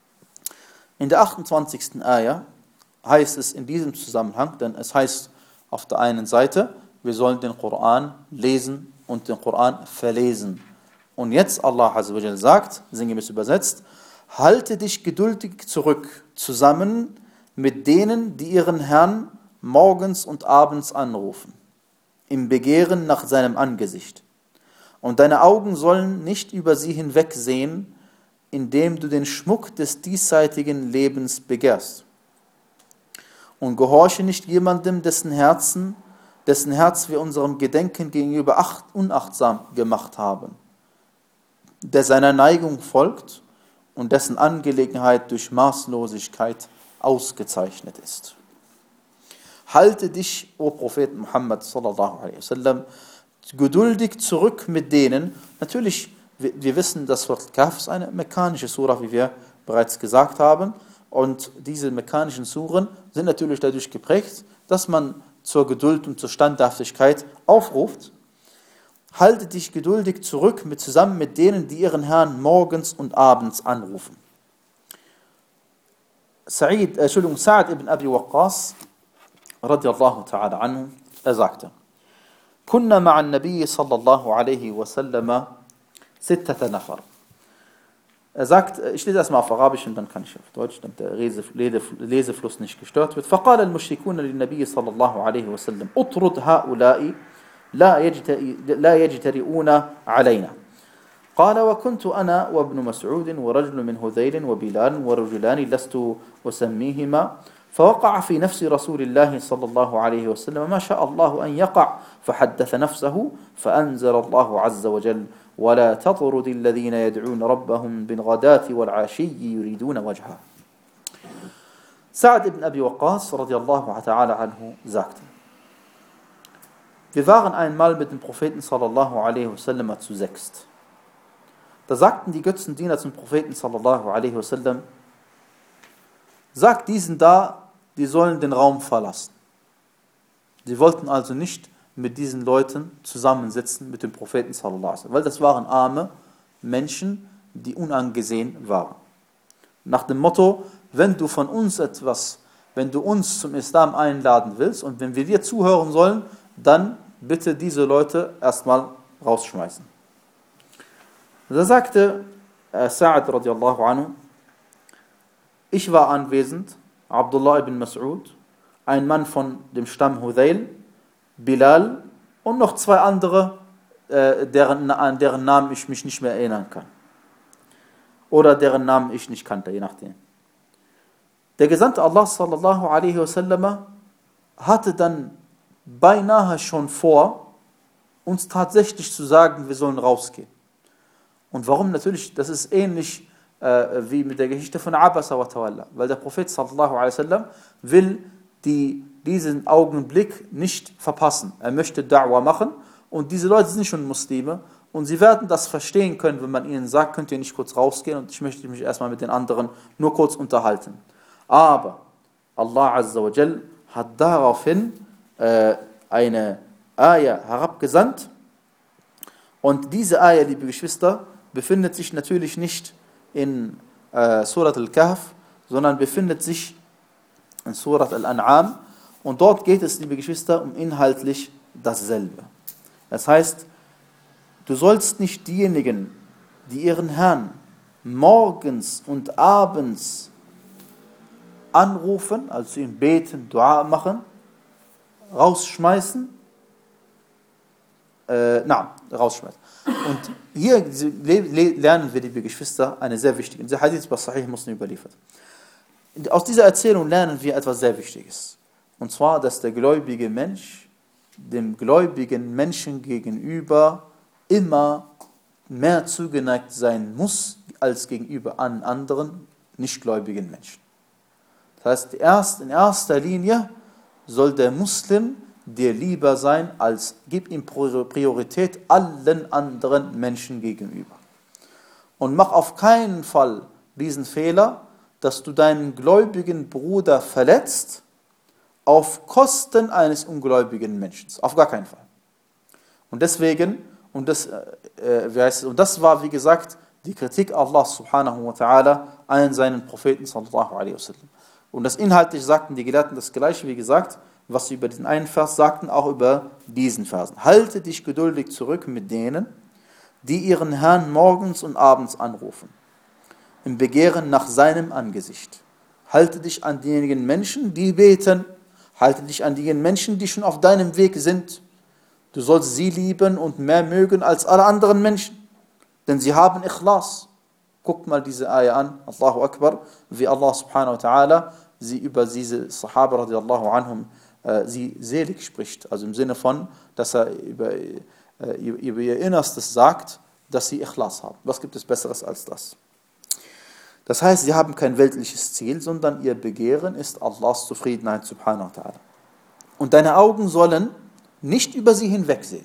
A: In der achtundzwanzigsten Ayah heißt es in diesem Zusammenhang, denn es heißt auf der einen Seite, wir sollen den Koran lesen und den Koran verlesen. Und jetzt Allah Azza wa Jalla sagt, sinngemäß übersetzt, halte dich geduldig zurück, zusammen mit denen, die ihren Herrn morgens und abends anrufen, im Begehren nach seinem Angesicht. Und deine Augen sollen nicht über sie hinwegsehen, indem du den Schmuck des diesseitigen Lebens begehrst. Und gehorche nicht jemandem, dessen Herzen, dessen Herz wir unserem Gedenken gegenüber acht, unachtsam gemacht haben, der seiner Neigung folgt und dessen Angelegenheit durch Maßlosigkeit ausgezeichnet ist. Halte dich, o Prophet Muhammad sallallahu alaihi wasallam, geduldig zurück mit denen. Natürlich, wir, wir wissen, dass Surat Al-Kahf ist eine mekkanische Surah, wie wir bereits gesagt haben. Und diese mekkanischen Suren sind natürlich dadurch geprägt, dass man zur Geduld und zur Standhaftigkeit aufruft. Halte dich geduldig zurück mit, zusammen mit denen, die ihren Herrn morgens und abends anrufen. Sa'id, äh, Entschuldigung, Sa'ad ibn Abi Waqqas radiallahu ta'ala anhu, er sagte, Kunna ma'an Nabi sallallahu alaihi wasallam sittata nafar. Er sagt, ich lese erstmal auf Arabisch und dann kann ich auf Deutsch, damit der Lesefluss nicht gestört wird. فقال المشركون للنبي صلى الله عليه وسلم اطرد هؤلاء لا يجترئون علينا. قال وكنت أنا وابن مسعود ورجل من هذيل وبلال ورجلان لست أسميهما فوقع في نفس رسول الله صلى الله عليه وسلم ما شاء الله أن يقع فحدث نفسه فأنزل الله عز وجل ولا تطرد الذين يدعون ربهم بالغداة والعشي يريدون وجهه. Sa'ad ibn Abi Waqqas radiallahu ta'ala anhu sagte, wir waren einmal mit dem Propheten sallallahu alaihi wasallam zu sechst. Da sagten die Götzendiener zum Propheten sallallahu alaihi wasallam, sagt diesen da, die sollen den Raum verlassen. Sie wollten also nicht mit diesen Leuten zusammensitzen, mit dem Propheten sallallahu alaihi wasallam. Weil das waren arme Menschen, die unangesehen waren. Nach dem Motto, wenn du von uns etwas, wenn du uns zum Islam einladen willst und wenn wir dir zuhören sollen, dann bitte diese Leute erstmal rausschmeißen. Da sagte äh, Sa'ad radiallahu anhu, ich war anwesend, Abdullah ibn Mas'ud, ein Mann von dem Stamm Hudayl, Bilal und noch zwei andere, äh, deren, an deren Namen ich mich nicht mehr erinnern kann. Oder deren Namen ich nicht kannte, je nachdem. Der Gesandte Allah sallallahu alaihi wasallam hatte dann beinahe schon vor, uns tatsächlich zu sagen, wir sollen rausgehen. Und warum? Natürlich, das ist ähnlich äh, wie mit der Geschichte von Abasa wa Tawalla. Weil der Prophet sallallahu alaihi wasallam will die, diesen Augenblick nicht verpassen. Er möchte Da'wah machen und diese Leute sind schon Muslime und sie werden das verstehen können, wenn man ihnen sagt, könnt ihr nicht kurz rausgehen und ich möchte mich erstmal mit den anderen nur kurz unterhalten. Aber Allah Azza wa Jal hat daraufhin äh, eine Ayah herabgesandt und diese Ayah, liebe Geschwister, befindet sich natürlich nicht in äh, Surat al-Kahf, sondern befindet sich in Surat al-An'am und dort geht es, liebe Geschwister, um inhaltlich dasselbe. Das heißt, du sollst nicht diejenigen, die ihren Herrn morgens und abends anrufen, also ihn beten, Dua machen, rausschmeißen, äh, na, rausschmeißen. Und hier lernen wir, liebe Geschwister, eine sehr wichtige, dieser Hadith was Sahih Muslim überliefert. Aus dieser Erzählung lernen wir etwas sehr Wichtiges. Und zwar, dass der gläubige Mensch dem gläubigen Menschen gegenüber immer mehr zugeneigt sein muss, als gegenüber an anderen nichtgläubigen Menschen. Das heißt, erst in erster Linie soll der Muslim dir lieber sein, als gib ihm Priorität allen anderen Menschen gegenüber. Und mach auf keinen Fall diesen Fehler, dass du deinen gläubigen Bruder verletzt, auf Kosten eines ungläubigen Menschen. Auf gar keinen Fall. Und deswegen, und das, äh, wie heißt es, und das war, wie gesagt, die Kritik Allah subhanahu wa ta'ala an seinen Propheten sallallahu alaihi wasallam. Und das inhaltlich sagten die Gelehrten das Gleiche, wie gesagt, was sie über diesen einen Vers sagten, auch über diesen Versen. Halte dich geduldig zurück mit denen, die ihren Herrn morgens und abends anrufen, im Begehren nach seinem Angesicht. Halte dich an diejenigen Menschen, die beten. Halte dich an diejenigen Menschen, die schon auf deinem Weg sind. Du sollst sie lieben und mehr mögen als alle anderen Menschen, denn sie haben Ikhlas. Guckt mal diese Ayah an, Allahu Akbar, wie Allah subhanahu wa ta'ala sie über diese Sahaba radiallahu anhum äh, sie selig spricht. Also im Sinne von, dass er über, äh, über ihr Innerstes sagt, dass sie Ikhlas haben. Was gibt es Besseres als das? Das heißt, sie haben kein weltliches Ziel, sondern ihr Begehren ist Allahs Zufriedenheit subhanahu wa ta'ala. Und deine Augen sollen nicht über sie hinwegsehen,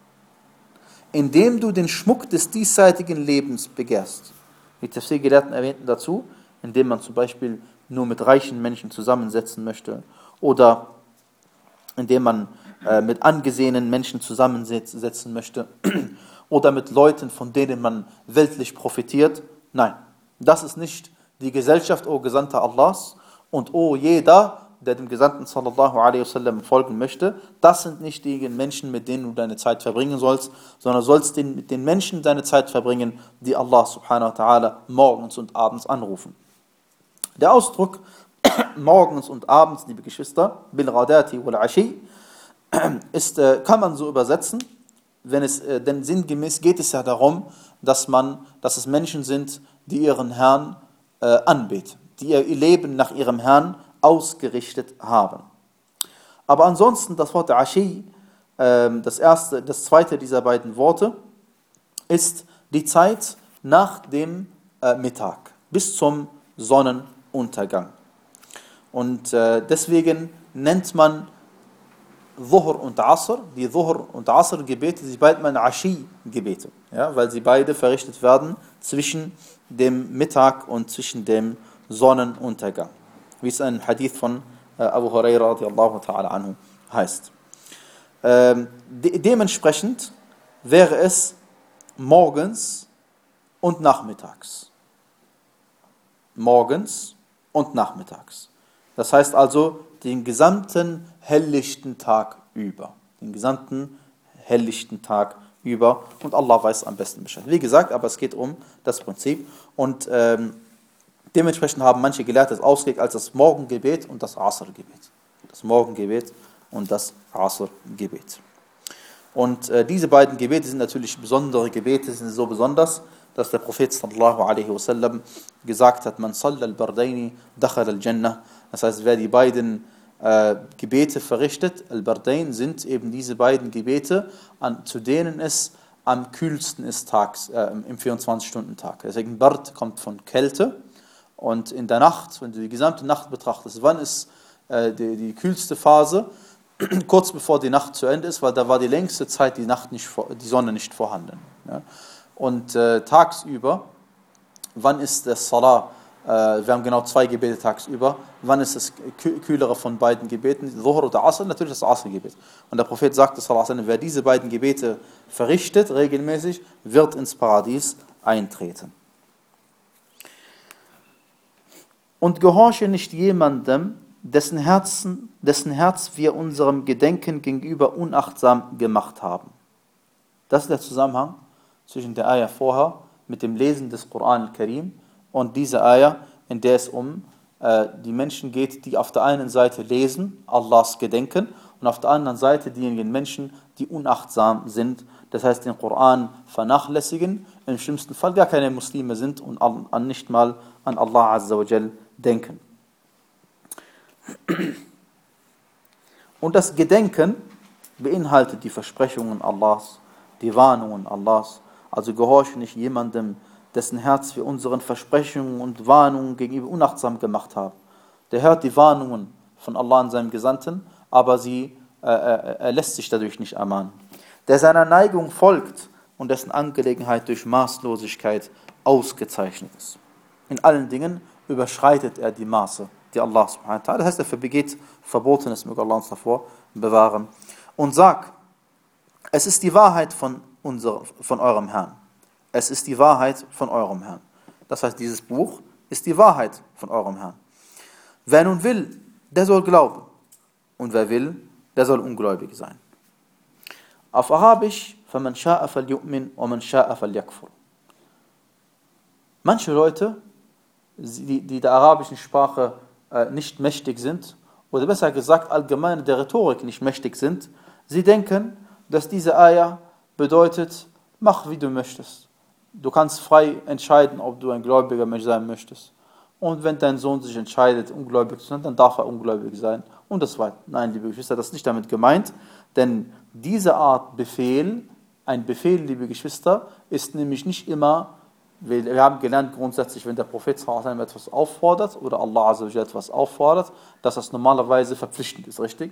A: indem du den Schmuck des diesseitigen Lebens begehrst. Die Tafsir-Gelehrten erwähnten dazu, indem man zum Beispiel nur mit reichen Menschen zusammensetzen möchte oder indem man äh, mit angesehenen Menschen zusammensetzen möchte oder mit Leuten, von denen man weltlich profitiert. Nein, das ist nicht die Gesellschaft, o Gesandter Allahs und o jeder, der dem Gesandten sallallahu alaihi wasallam folgen möchte. Das sind nicht die Menschen, mit denen du deine Zeit verbringen sollst, sondern sollst den, mit den Menschen deine Zeit verbringen, die Allah subhanahu wa ta'ala morgens und abends anrufen. Der Ausdruck morgens und abends, liebe Geschwister, bil ghadati wal ashi, ist, kann man so übersetzen, wenn es, denn sinngemäß geht es ja darum, dass man, dass es Menschen sind, die ihren Herrn äh, anbeten, die ihr Leben nach ihrem Herrn ausgerichtet haben. Aber ansonsten das Wort Ashi, äh, das erste, das zweite dieser beiden Worte, ist die Zeit nach dem äh, Mittag bis zum Sonnenuntergang. Und äh, deswegen nennt man Dhuhr und Asr, die Dhuhr und Asr Gebete, sie beide man Ashi Gebete, ja, weil sie beide verrichtet werden zwischen dem Mittag und zwischen dem Sonnenuntergang. Wie es ein Hadith von äh, Abu Hurairah radiallahu ta'ala anhu heißt. Ähm, de- dementsprechend wäre es morgens und nachmittags. Morgens und nachmittags. Das heißt also den gesamten helllichten Tag über. Den gesamten helllichten Tag über. Und Allah weiß am besten Bescheid. Wie gesagt, aber es geht um das Prinzip. Und ähm, dementsprechend haben manche Gelehrte es ausgelegt als das Morgengebet und das Asr-Gebet. Das Morgengebet und das Asr-Gebet. Und äh, diese beiden Gebete sind natürlich besondere Gebete, sind so besonders, dass der Prophet sallallahu alaihi wasallam gesagt hat, man salla al-Bardaini dakhal al-Jannah. Das heißt, wer die beiden äh, Gebete verrichtet, al-Bardain sind eben diese beiden Gebete, an, zu denen es am kühlsten ist tags, äh, im vierundzwanzig-Stunden-Tag. Deswegen Bard kommt von Kälte und in der Nacht, wenn du die gesamte Nacht betrachtest, wann ist äh, die, die kühlste Phase? Kurz bevor die Nacht zu Ende ist, weil da war die längste Zeit die Nacht nicht, die Sonne nicht vorhanden. Ja. Und äh, tagsüber, wann ist das Salah? Äh, wir haben genau zwei Gebete tagsüber. Wann ist das kühlere von beiden Gebeten? Dhuhr oder Asr? Natürlich das Asr-Gebet. Und der Prophet sagte, wer diese beiden Gebete verrichtet, regelmäßig, wird ins Paradies eintreten. Und gehorche nicht jemandem, dessen Herzen, dessen Herz wir unserem Gedenken gegenüber unachtsam gemacht haben. Das ist der Zusammenhang zwischen der Ayah vorher mit dem Lesen des Koran al-Karim und dieser Ayah, in der es um äh, die Menschen geht, die auf der einen Seite lesen, Allahs Gedenken, und auf der anderen Seite diejenigen Menschen, die unachtsam sind, das heißt den Koran vernachlässigen, im schlimmsten Fall gar keine Muslime sind und an, an nicht mal an Allah Azza wa Jal denken. Und das Gedenken beinhaltet die Versprechungen Allahs, die Warnungen Allahs. Also gehorche nicht jemandem, dessen Herz wir unseren Versprechungen und Warnungen gegenüber unachtsam gemacht haben. Der hört die Warnungen von Allah und seinem Gesandten, aber sie, äh, er lässt sich dadurch nicht ermahnen. Der seiner Neigung folgt und dessen Angelegenheit durch Maßlosigkeit ausgezeichnet ist. In allen Dingen überschreitet er die Maße, die Allah subhanahu wa ta'ala, das heißt, er begeht Verbotenes, möge Allah uns davor bewahren. Und sag, es ist die Wahrheit von, unser, von eurem Herrn. Es ist die Wahrheit von eurem Herrn. Das heißt, dieses Buch ist die Wahrheit von eurem Herrn. Wer nun will, der soll glauben. Und wer will, der soll ungläubig sein. Auf Arabisch, فَمَنْ شَاءَ فَلْيُؤْمِنْ وَمَنْ شَاءَ فَلْيَكْفُرْ. Manche Leute, die, die der arabischen Sprache äh, nicht mächtig sind, oder besser gesagt allgemein der Rhetorik nicht mächtig sind, sie denken, dass diese Ayah bedeutet, mach wie du möchtest. Du kannst frei entscheiden, ob du ein gläubiger Mensch sein möchtest. Und wenn dein Sohn sich entscheidet, ungläubig zu sein, dann darf er ungläubig sein. Und das weiter. Nein, liebe Geschwister, das ist nicht damit gemeint, denn diese Art Befehl, ein Befehl, liebe Geschwister, ist nämlich nicht immer, wir, wir haben gelernt grundsätzlich, wenn der Prophet sallallahu alaihi wasallam etwas auffordert oder Allah azza wa jalla etwas auffordert, dass das normalerweise verpflichtend ist, richtig?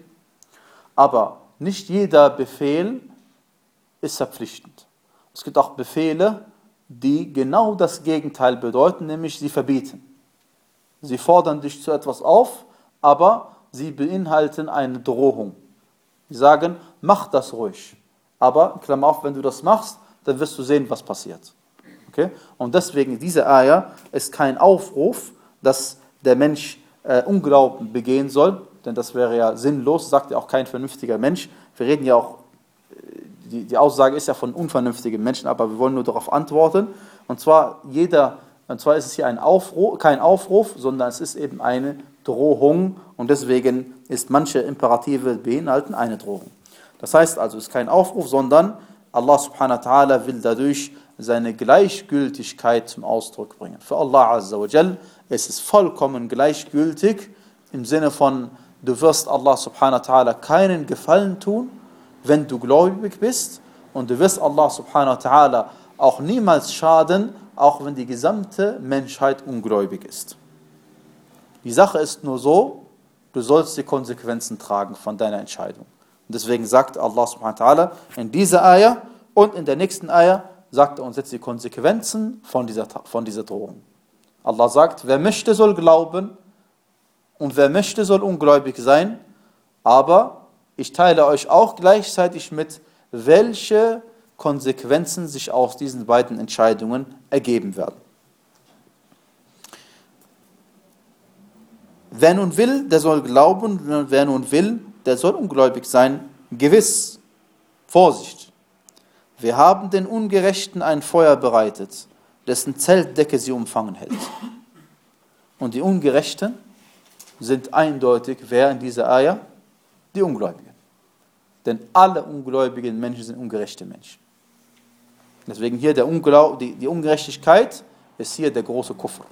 A: Aber nicht jeder Befehl ist verpflichtend. Es gibt auch Befehle, die genau das Gegenteil bedeuten, nämlich sie verbieten. Sie fordern dich zu etwas auf, aber sie beinhalten eine Drohung. Sie sagen, mach das ruhig. Aber, Klammer auf, wenn du das machst, dann wirst du sehen, was passiert. Okay? Und deswegen, diese Ayah ist kein Aufruf, dass der Mensch äh, Unglauben begehen soll, denn das wäre ja sinnlos, sagt ja auch kein vernünftiger Mensch. Wir reden ja auch, die, die Aussage ist ja von unvernünftigen Menschen, aber wir wollen nur darauf antworten. Und zwar jeder, und zwar ist es hier ein Aufruf, kein Aufruf, sondern es ist eben eine Drohung und deswegen ist manche Imperative beinhalten eine Drohung. Das heißt also, es ist kein Aufruf, sondern Allah subhanahu wa ta'ala will dadurch seine Gleichgültigkeit zum Ausdruck bringen. Für Allah azza wa jal ist es vollkommen gleichgültig im Sinne von, du wirst Allah subhanahu wa ta'ala keinen Gefallen tun, wenn du gläubig bist, und du wirst Allah subhanahu wa ta'ala auch niemals schaden, auch wenn die gesamte Menschheit ungläubig ist. Die Sache ist nur so, du sollst die Konsequenzen tragen von deiner Entscheidung. Und deswegen sagt Allah subhanahu wa ta'ala in dieser Ayah und in der nächsten Ayah, sagt er uns jetzt die Konsequenzen von dieser, von dieser Drohung. Allah sagt, wer möchte, soll glauben und wer möchte, soll ungläubig sein, aber ich teile euch auch gleichzeitig mit, welche Konsequenzen sich aus diesen beiden Entscheidungen ergeben werden. Wer nun will, der soll glauben, wer nun will, der soll ungläubig sein. Gewiss, Vorsicht, wir haben den Ungerechten ein Feuer bereitet, dessen Zeltdecke sie umfangen hält. Und die Ungerechten sind eindeutig, wer in dieser Ayah? Die Ungläubigen. Denn alle ungläubigen Menschen sind ungerechte Menschen. Deswegen hier der Unglaub, die, die Ungerechtigkeit ist hier der große Kufr.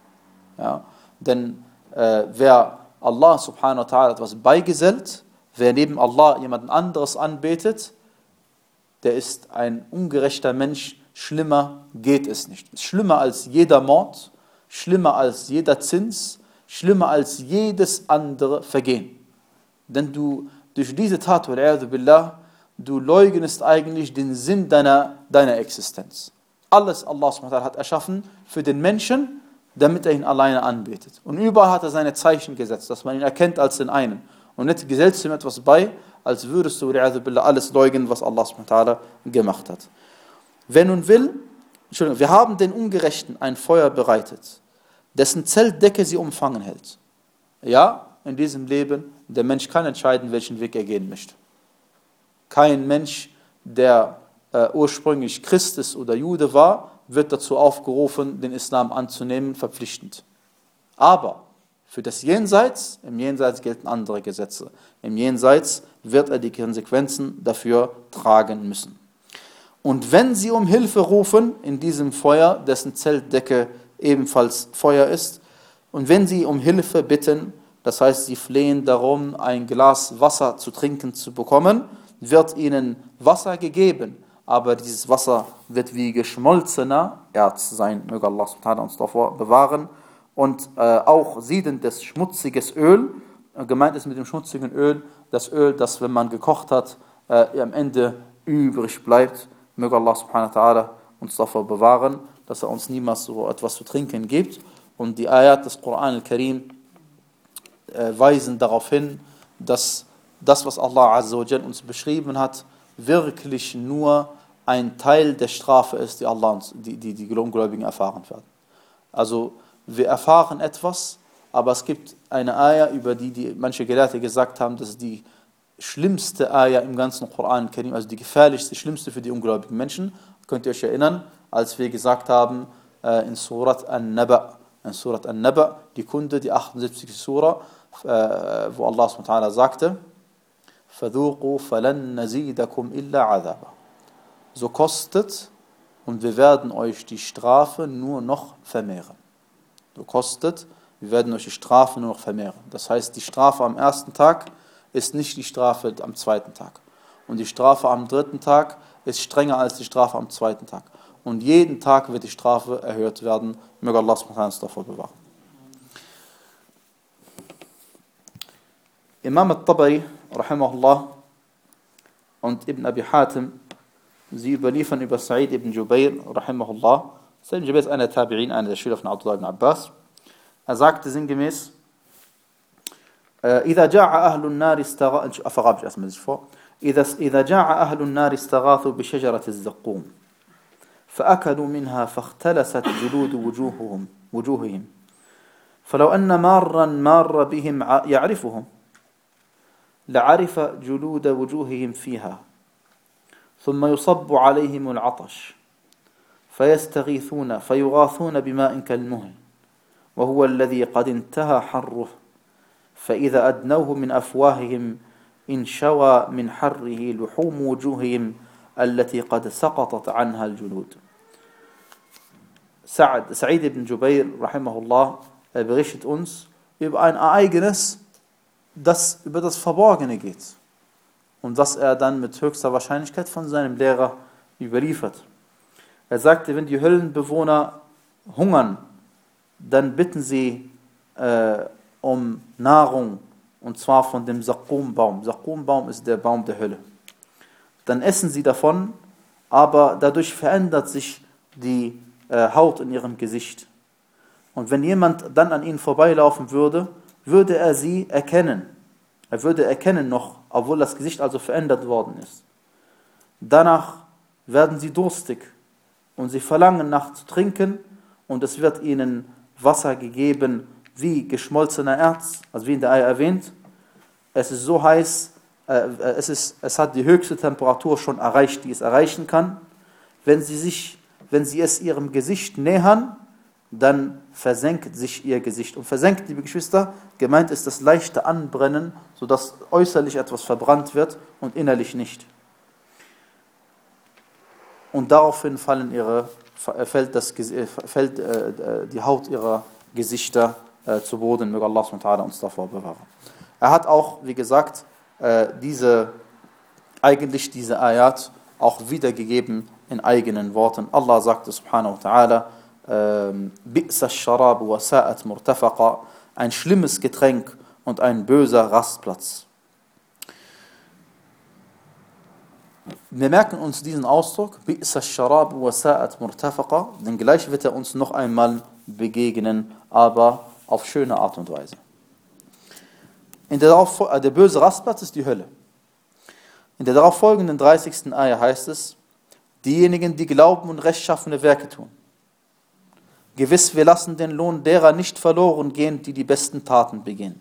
A: Ja, denn äh, wer Allah subhanahu wa ta'ala etwas beigesellt, wer neben Allah jemanden anderes anbetet, der ist ein ungerechter Mensch. Schlimmer geht es nicht. Schlimmer als jeder Mord, schlimmer als jeder Zins, schlimmer als jedes andere Vergehen. Denn du, durch diese Tat, billah, du leugnest eigentlich den Sinn deiner, deiner Existenz. Alles Allah subhanahu wa ta'ala hat erschaffen für den Menschen, damit er ihn alleine anbetet. Und überall hat er seine Zeichen gesetzt, dass man ihn erkennt als den einen. Und nicht gesellst ihm etwas bei, als würdest du billah, alles leugnen, was Allah subhanahu wa ta'ala gemacht hat. Wer nun will, Entschuldigung, wir haben den Ungerechten ein Feuer bereitet, dessen Zeltdecke sie umfangen hält. Ja, in diesem Leben, der Mensch kann entscheiden, welchen Weg er gehen möchte. Kein Mensch, der äh, ursprünglich Christ ist oder Jude war, wird dazu aufgerufen, den Islam anzunehmen, verpflichtend. Aber für das Jenseits, im Jenseits gelten andere Gesetze. Im Jenseits wird er die Konsequenzen dafür tragen müssen. Und wenn sie um Hilfe rufen, in diesem Feuer, dessen Zeltdecke ebenfalls Feuer ist, und wenn sie um Hilfe bitten, das heißt, sie flehen darum, ein Glas Wasser zu trinken zu bekommen, wird ihnen Wasser gegeben, aber dieses Wasser wird wie geschmolzener Erz sein, möge Allah subhanahu wa ta'ala uns davor bewahren, und äh, auch siedendes, schmutziges Öl, äh, gemeint ist mit dem schmutzigen Öl, das Öl, das, wenn man gekocht hat, äh, am Ende übrig bleibt, möge Allah subhanahu wa ta'ala uns davor bewahren, dass er uns niemals so etwas zu trinken gibt. Und die Ayat des Koran al-Karim äh, weisen darauf hin, dass das, was Allah azza wa jal uns beschrieben hat, wirklich nur ein Teil der Strafe ist, die Allah uns, die, die, die Ungläubigen erfahren werden. Also wir erfahren etwas, aber es gibt eine Ayah, über die, die manche Gelehrte gesagt haben, dass die schlimmste Ayah im ganzen Koran al-Karim, also die gefährlichste, schlimmste für die ungläubigen Menschen. Könnt ihr euch erinnern, als wir gesagt haben, äh, in Surat An-Naba, in Surat An-Naba, die Kunde, die achtundsiebzigste Surah, äh, wo Allah subhanahu wa ta'ala sagte, فَذُوقُوا فَلَنْ نَزِيدَكُمْ إِلَّا عَذَابًا. So kostet, und wir werden euch die Strafe nur noch vermehren. So kostet, wir werden euch die Strafe nur noch vermehren. Das heißt, die Strafe am ersten Tag ist nicht die Strafe am zweiten Tag. Und die Strafe am dritten Tag ist strenger als die Strafe am zweiten Tag. Und jeden Tag wird die Strafe erhöht werden. Möge Allah subhanahu wa ta'ala uns davor bewahren. Imam al-Tabari, rahimahullah, und Ibn Abi Hatim, sie überliefern über Sa'id ibn Jubair, rahimahullah. Sa'id ibn Jubair ist einer der Tabi'in, einer der Schüler von Abdullah ibn Abbas. Er sagte sinngemäß, إذا جاع أهل النار استغاثوا أفغابش أسمع ذي إذا إذا جاع أهل النار استغاثوا بشجرة الزقوم فأكلوا منها فاختلست جلود وجوههم وجوههم فلو أن مارا مار بهم يعرفهم لعرف جلود وجوههم فيها ثم يصب عليهم العطش فيستغيثون فيغاثون بماء كالمهل وهو الذي قد انتهى حره فإذا أدنوه من أفواههم انشوى من حره لحوم وجوههم التي قد سقطت عنها الجلود. Sa'id, Sa'id ibn Jubair, rahimahullah, er berichtet uns über ein Ereignis, das über das Verborgene geht und das er dann mit höchster Wahrscheinlichkeit von seinem Lehrer überliefert. Er sagte, wenn die Höllenbewohner hungern, dann bitten sie äh, um Nahrung, und zwar von dem Saqum-Baum. Saqum-Baum ist der Baum der Hölle. Dann essen sie davon, aber dadurch verändert sich die äh, Haut in ihrem Gesicht. Und wenn jemand dann an ihnen vorbeilaufen würde, würde er sie erkennen. Er würde erkennen noch, obwohl das Gesicht also verändert worden ist. Danach werden sie durstig und sie verlangen nach zu trinken und es wird ihnen Wasser gegeben wie geschmolzener Erz, also wie in der Eier erwähnt. Es ist so heiß, äh, es, ist, es hat die höchste Temperatur schon erreicht, die es erreichen kann. Wenn sie, sich, wenn sie es ihrem Gesicht nähern, dann versenkt sich ihr Gesicht. Und versenkt, liebe Geschwister, gemeint ist das leichte Anbrennen, sodass äußerlich etwas verbrannt wird und innerlich nicht. Und daraufhin fallen ihre, fällt, das, fällt äh, die Haut ihrer Gesichter äh, zu Boden. Möge Allah subhanahu wa ta'ala uns davor bewahren. Er hat auch, wie gesagt, äh, diese, eigentlich diese Ayat auch wiedergegeben in eigenen Worten. Allah sagte subhanahu wa ta'ala, Bi'sa ash-sharab wa sa'at murtafaqa, ein schlimmes Getränk und ein böser Rastplatz. Wir merken uns diesen Ausdruck, Bi'sa ash-sharab wa sa'at murtafaqa, denn gleich wird er uns noch einmal begegnen, aber auf schöne Art und Weise. In der, darauf, der böse Rastplatz ist die Hölle. In der darauffolgenden dreißigsten Ayah heißt es, diejenigen, die glauben und rechtschaffene Werke tun. Gewiss, wir lassen den Lohn derer nicht verloren gehen, die die besten Taten begehen.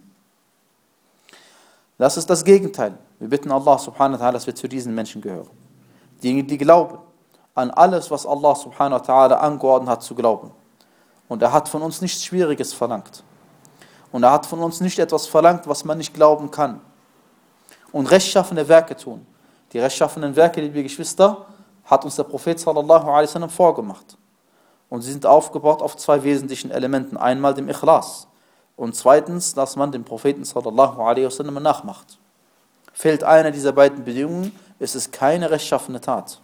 A: Das ist das Gegenteil. Wir bitten Allah subhanahu wa ta'ala, dass wir zu diesen Menschen gehören. Diejenigen, die glauben an alles, was Allah subhanahu wa ta'ala angeordnet hat zu glauben. Und er hat von uns nichts Schwieriges verlangt. Und er hat von uns nicht etwas verlangt, was man nicht glauben kann. Und rechtschaffene Werke tun. Die rechtschaffenen Werke, liebe Geschwister, hat uns der Prophet sallallahu alaihi wasallam vorgemacht. Und sie sind aufgebaut auf zwei wesentlichen Elementen. Einmal dem Ikhlas und zweitens, dass man den Propheten sallallahu alaihi wasallam nachmacht. Fehlt eine dieser beiden Bedingungen, ist es keine rechtschaffene Tat.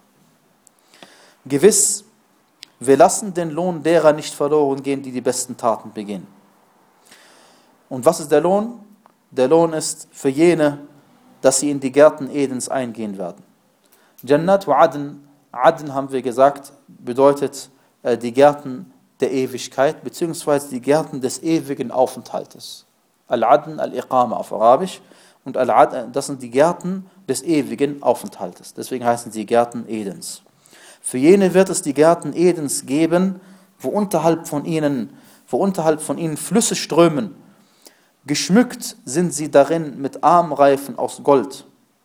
A: Gewiss, wir lassen den Lohn derer nicht verloren gehen, die die besten Taten begehen. Und was ist der Lohn? Der Lohn ist für jene, dass sie in die Gärten Edens eingehen werden. Jannat wa Adn, Adn haben wir gesagt, bedeutet die Gärten der Ewigkeit, beziehungsweise die Gärten des ewigen Aufenthaltes. Al-Adn, Al-Iqama auf Arabisch. Und Al-Adn, das sind die Gärten des ewigen Aufenthaltes. Deswegen heißen sie Gärten Edens. Für jene wird es die Gärten Edens geben, wo unterhalb von ihnen, wo unterhalb von ihnen Flüsse strömen. Geschmückt sind sie darin mit Armreifen aus Gold.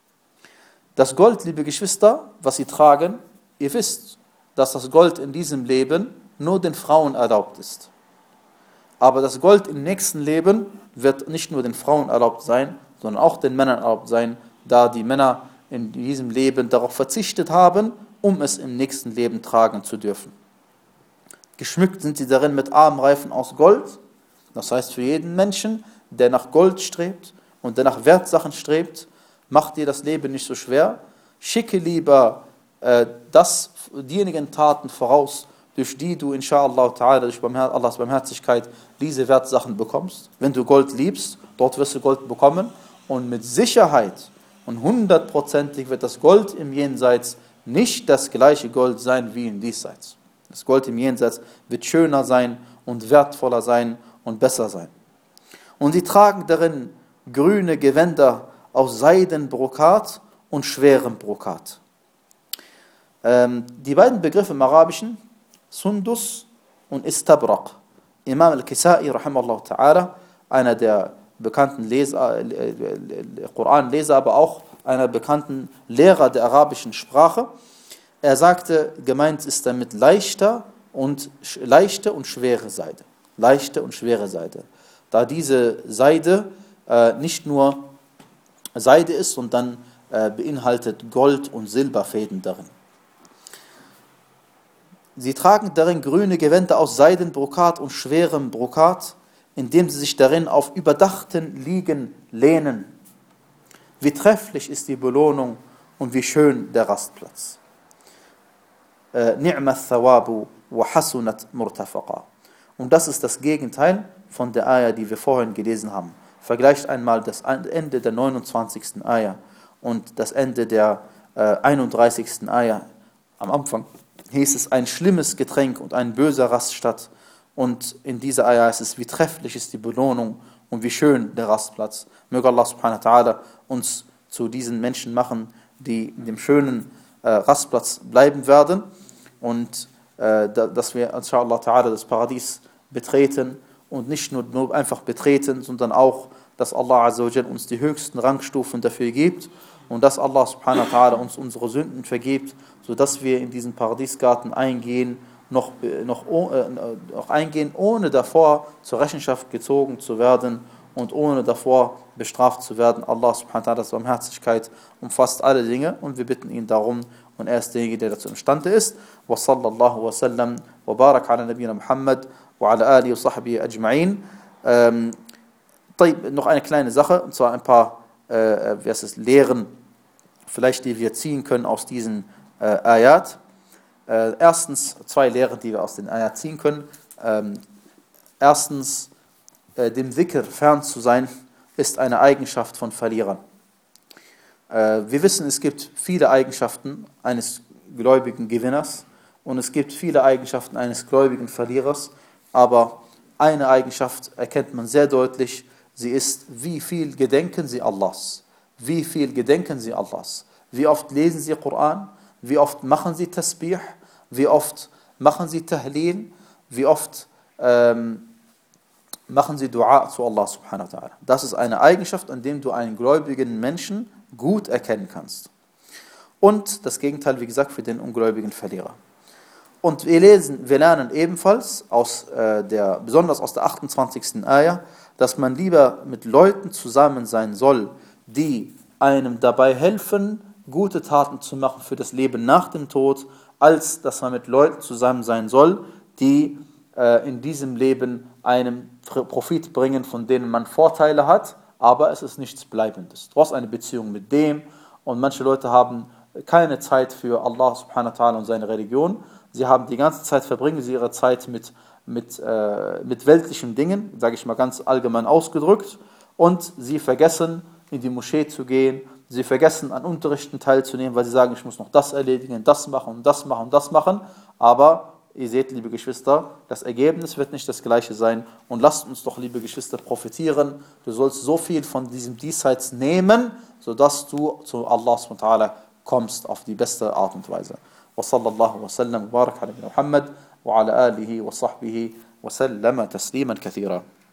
A: Das Gold, liebe Geschwister, was sie tragen, ihr wisst, dass das Gold in diesem Leben nur den Frauen erlaubt ist. Aber das Gold im nächsten Leben wird nicht nur den Frauen erlaubt sein, sondern auch den Männern erlaubt sein, da die Männer in diesem Leben darauf verzichtet haben, um es im nächsten Leben tragen zu dürfen. Geschmückt sind sie darin mit Armreifen aus Gold. Das heißt, für jeden Menschen, der nach Gold strebt und der nach Wertsachen strebt, macht dir das Leben nicht so schwer. Schicke lieber äh, das, diejenigen Taten voraus, durch die du inshallah ta'ala, durch Allahs Barmherzigkeit, diese Wertsachen bekommst. Wenn du Gold liebst, dort wirst du Gold bekommen. Und mit Sicherheit und hundertprozentig wird das Gold im Jenseits nicht das gleiche Gold sein wie im Diesseits. Das Gold im Jenseits wird schöner sein und wertvoller sein und besser sein. Und sie tragen darin grüne Gewänder aus Seidenbrokat und schwerem Brokat. Ähm, die beiden Begriffe im Arabischen, Sundus und Istabraq. Imam al-Kisai, rahimahullah ta'ala, einer der bekannten Leser, äh, Koranleser, aber auch einer bekannten Lehrer der arabischen Sprache, er sagte, gemeint ist damit leichter und, leichte und schwere Seide. Leichte und schwere Seide. Da diese Seide äh, nicht nur Seide ist, sondern äh, beinhaltet Gold- und Silberfäden darin. Sie tragen darin grüne Gewänder aus Seidenbrokat und schwerem Brokat, indem sie sich darin auf überdachten Liegen lehnen. Wie trefflich ist die Belohnung und wie schön der Rastplatz. Ni'mat thawabu wa hasunat murtafaqa. Und das ist das Gegenteil von der Ayah, die wir vorhin gelesen haben. Vergleicht einmal das Ende der neunundzwanzigsten Ayah und das Ende der einunddreißigsten Ayah. Am Anfang hieß es ein schlimmes Getränk und ein böser Raststatt. Und in dieser Ayah ist es, wie trefflich ist die Belohnung und wie schön der Rastplatz. Möge Allah subhanahu wa ta'ala uns zu diesen Menschen machen, die in dem schönen äh, Rastplatz bleiben werden und äh, da, dass wir inshallah ta'ala das Paradies betreten und nicht nur, nur einfach betreten, sondern auch, dass Allah azza wa jal uns die höchsten Rangstufen dafür gibt und dass Allah subhanahu wa ta'ala uns unsere Sünden vergibt, sodass wir in diesen Paradiesgarten eingehen, noch, noch, äh, noch eingehen, ohne davor zur Rechenschaft gezogen zu werden und ohne davor bestraft zu werden. Allah subhanahu wa ta'ala's Barmherzigkeit umfasst alle Dinge und wir bitten ihn darum und er ist derjenige, der dazu imstande ist. Wa sallallahu wa sallam wa barak ala nabiyina Muhammad wa ala alihi wa sahbihi ajma'in. Ähm, noch eine kleine Sache, und zwar ein paar äh, wie heißt es, Lehren, vielleicht die wir ziehen können aus diesen äh, Ayat. Äh, erstens, zwei Lehren, die wir aus den Ayat ziehen können. Ähm, erstens, äh, dem Dhikr fern zu sein, ist eine Eigenschaft von Verlierern. Äh, wir wissen, es gibt viele Eigenschaften eines gläubigen Gewinners und es gibt viele Eigenschaften eines gläubigen Verlierers, aber eine Eigenschaft erkennt man sehr deutlich, sie ist, wie viel gedenken sie Allahs, wie viel gedenken sie Allahs, wie oft lesen sie Koran, wie oft machen sie Tasbih, wie oft machen sie Tahlil, wie oft ähm, machen sie Dua zu Allah subhanahu wa ta'ala. Das ist eine Eigenschaft, an dem du einen gläubigen Menschen gut erkennen kannst. Und das Gegenteil, wie gesagt, für den ungläubigen Verlierer. Und wir lesen, wir lernen ebenfalls, aus, äh, der, besonders aus der achtundzwanzigsten Ayah, dass man lieber mit Leuten zusammen sein soll, die einem dabei helfen, gute Taten zu machen für das Leben nach dem Tod, als dass man mit Leuten zusammen sein soll, die äh, in diesem Leben einem Profit bringen, von denen man Vorteile hat, aber es ist nichts Bleibendes. Du hast eine Beziehung mit dem und manche Leute haben keine Zeit für Allah subhanahu wa ta'ala und seine Religion. Sie haben die ganze Zeit, verbringen sie ihre Zeit mit, mit, äh, mit weltlichen Dingen, sage ich mal ganz allgemein ausgedrückt, und sie vergessen, in die Moschee zu gehen, sie vergessen, an Unterrichten teilzunehmen, weil sie sagen, ich muss noch das erledigen, das machen und das machen und das machen, aber ihr seht, liebe Geschwister, das Ergebnis wird nicht das gleiche sein und lasst uns doch, liebe Geschwister, profitieren. Du sollst so viel von diesem Diesseits nehmen, sodass du zu Allah subhanahu wa ta'ala kommst auf die beste Art und Weise. Wa sallallahu wa sallam wa barak ala Muhammad wa ala alihi wa sahbihi wa sallama tasliman kathira.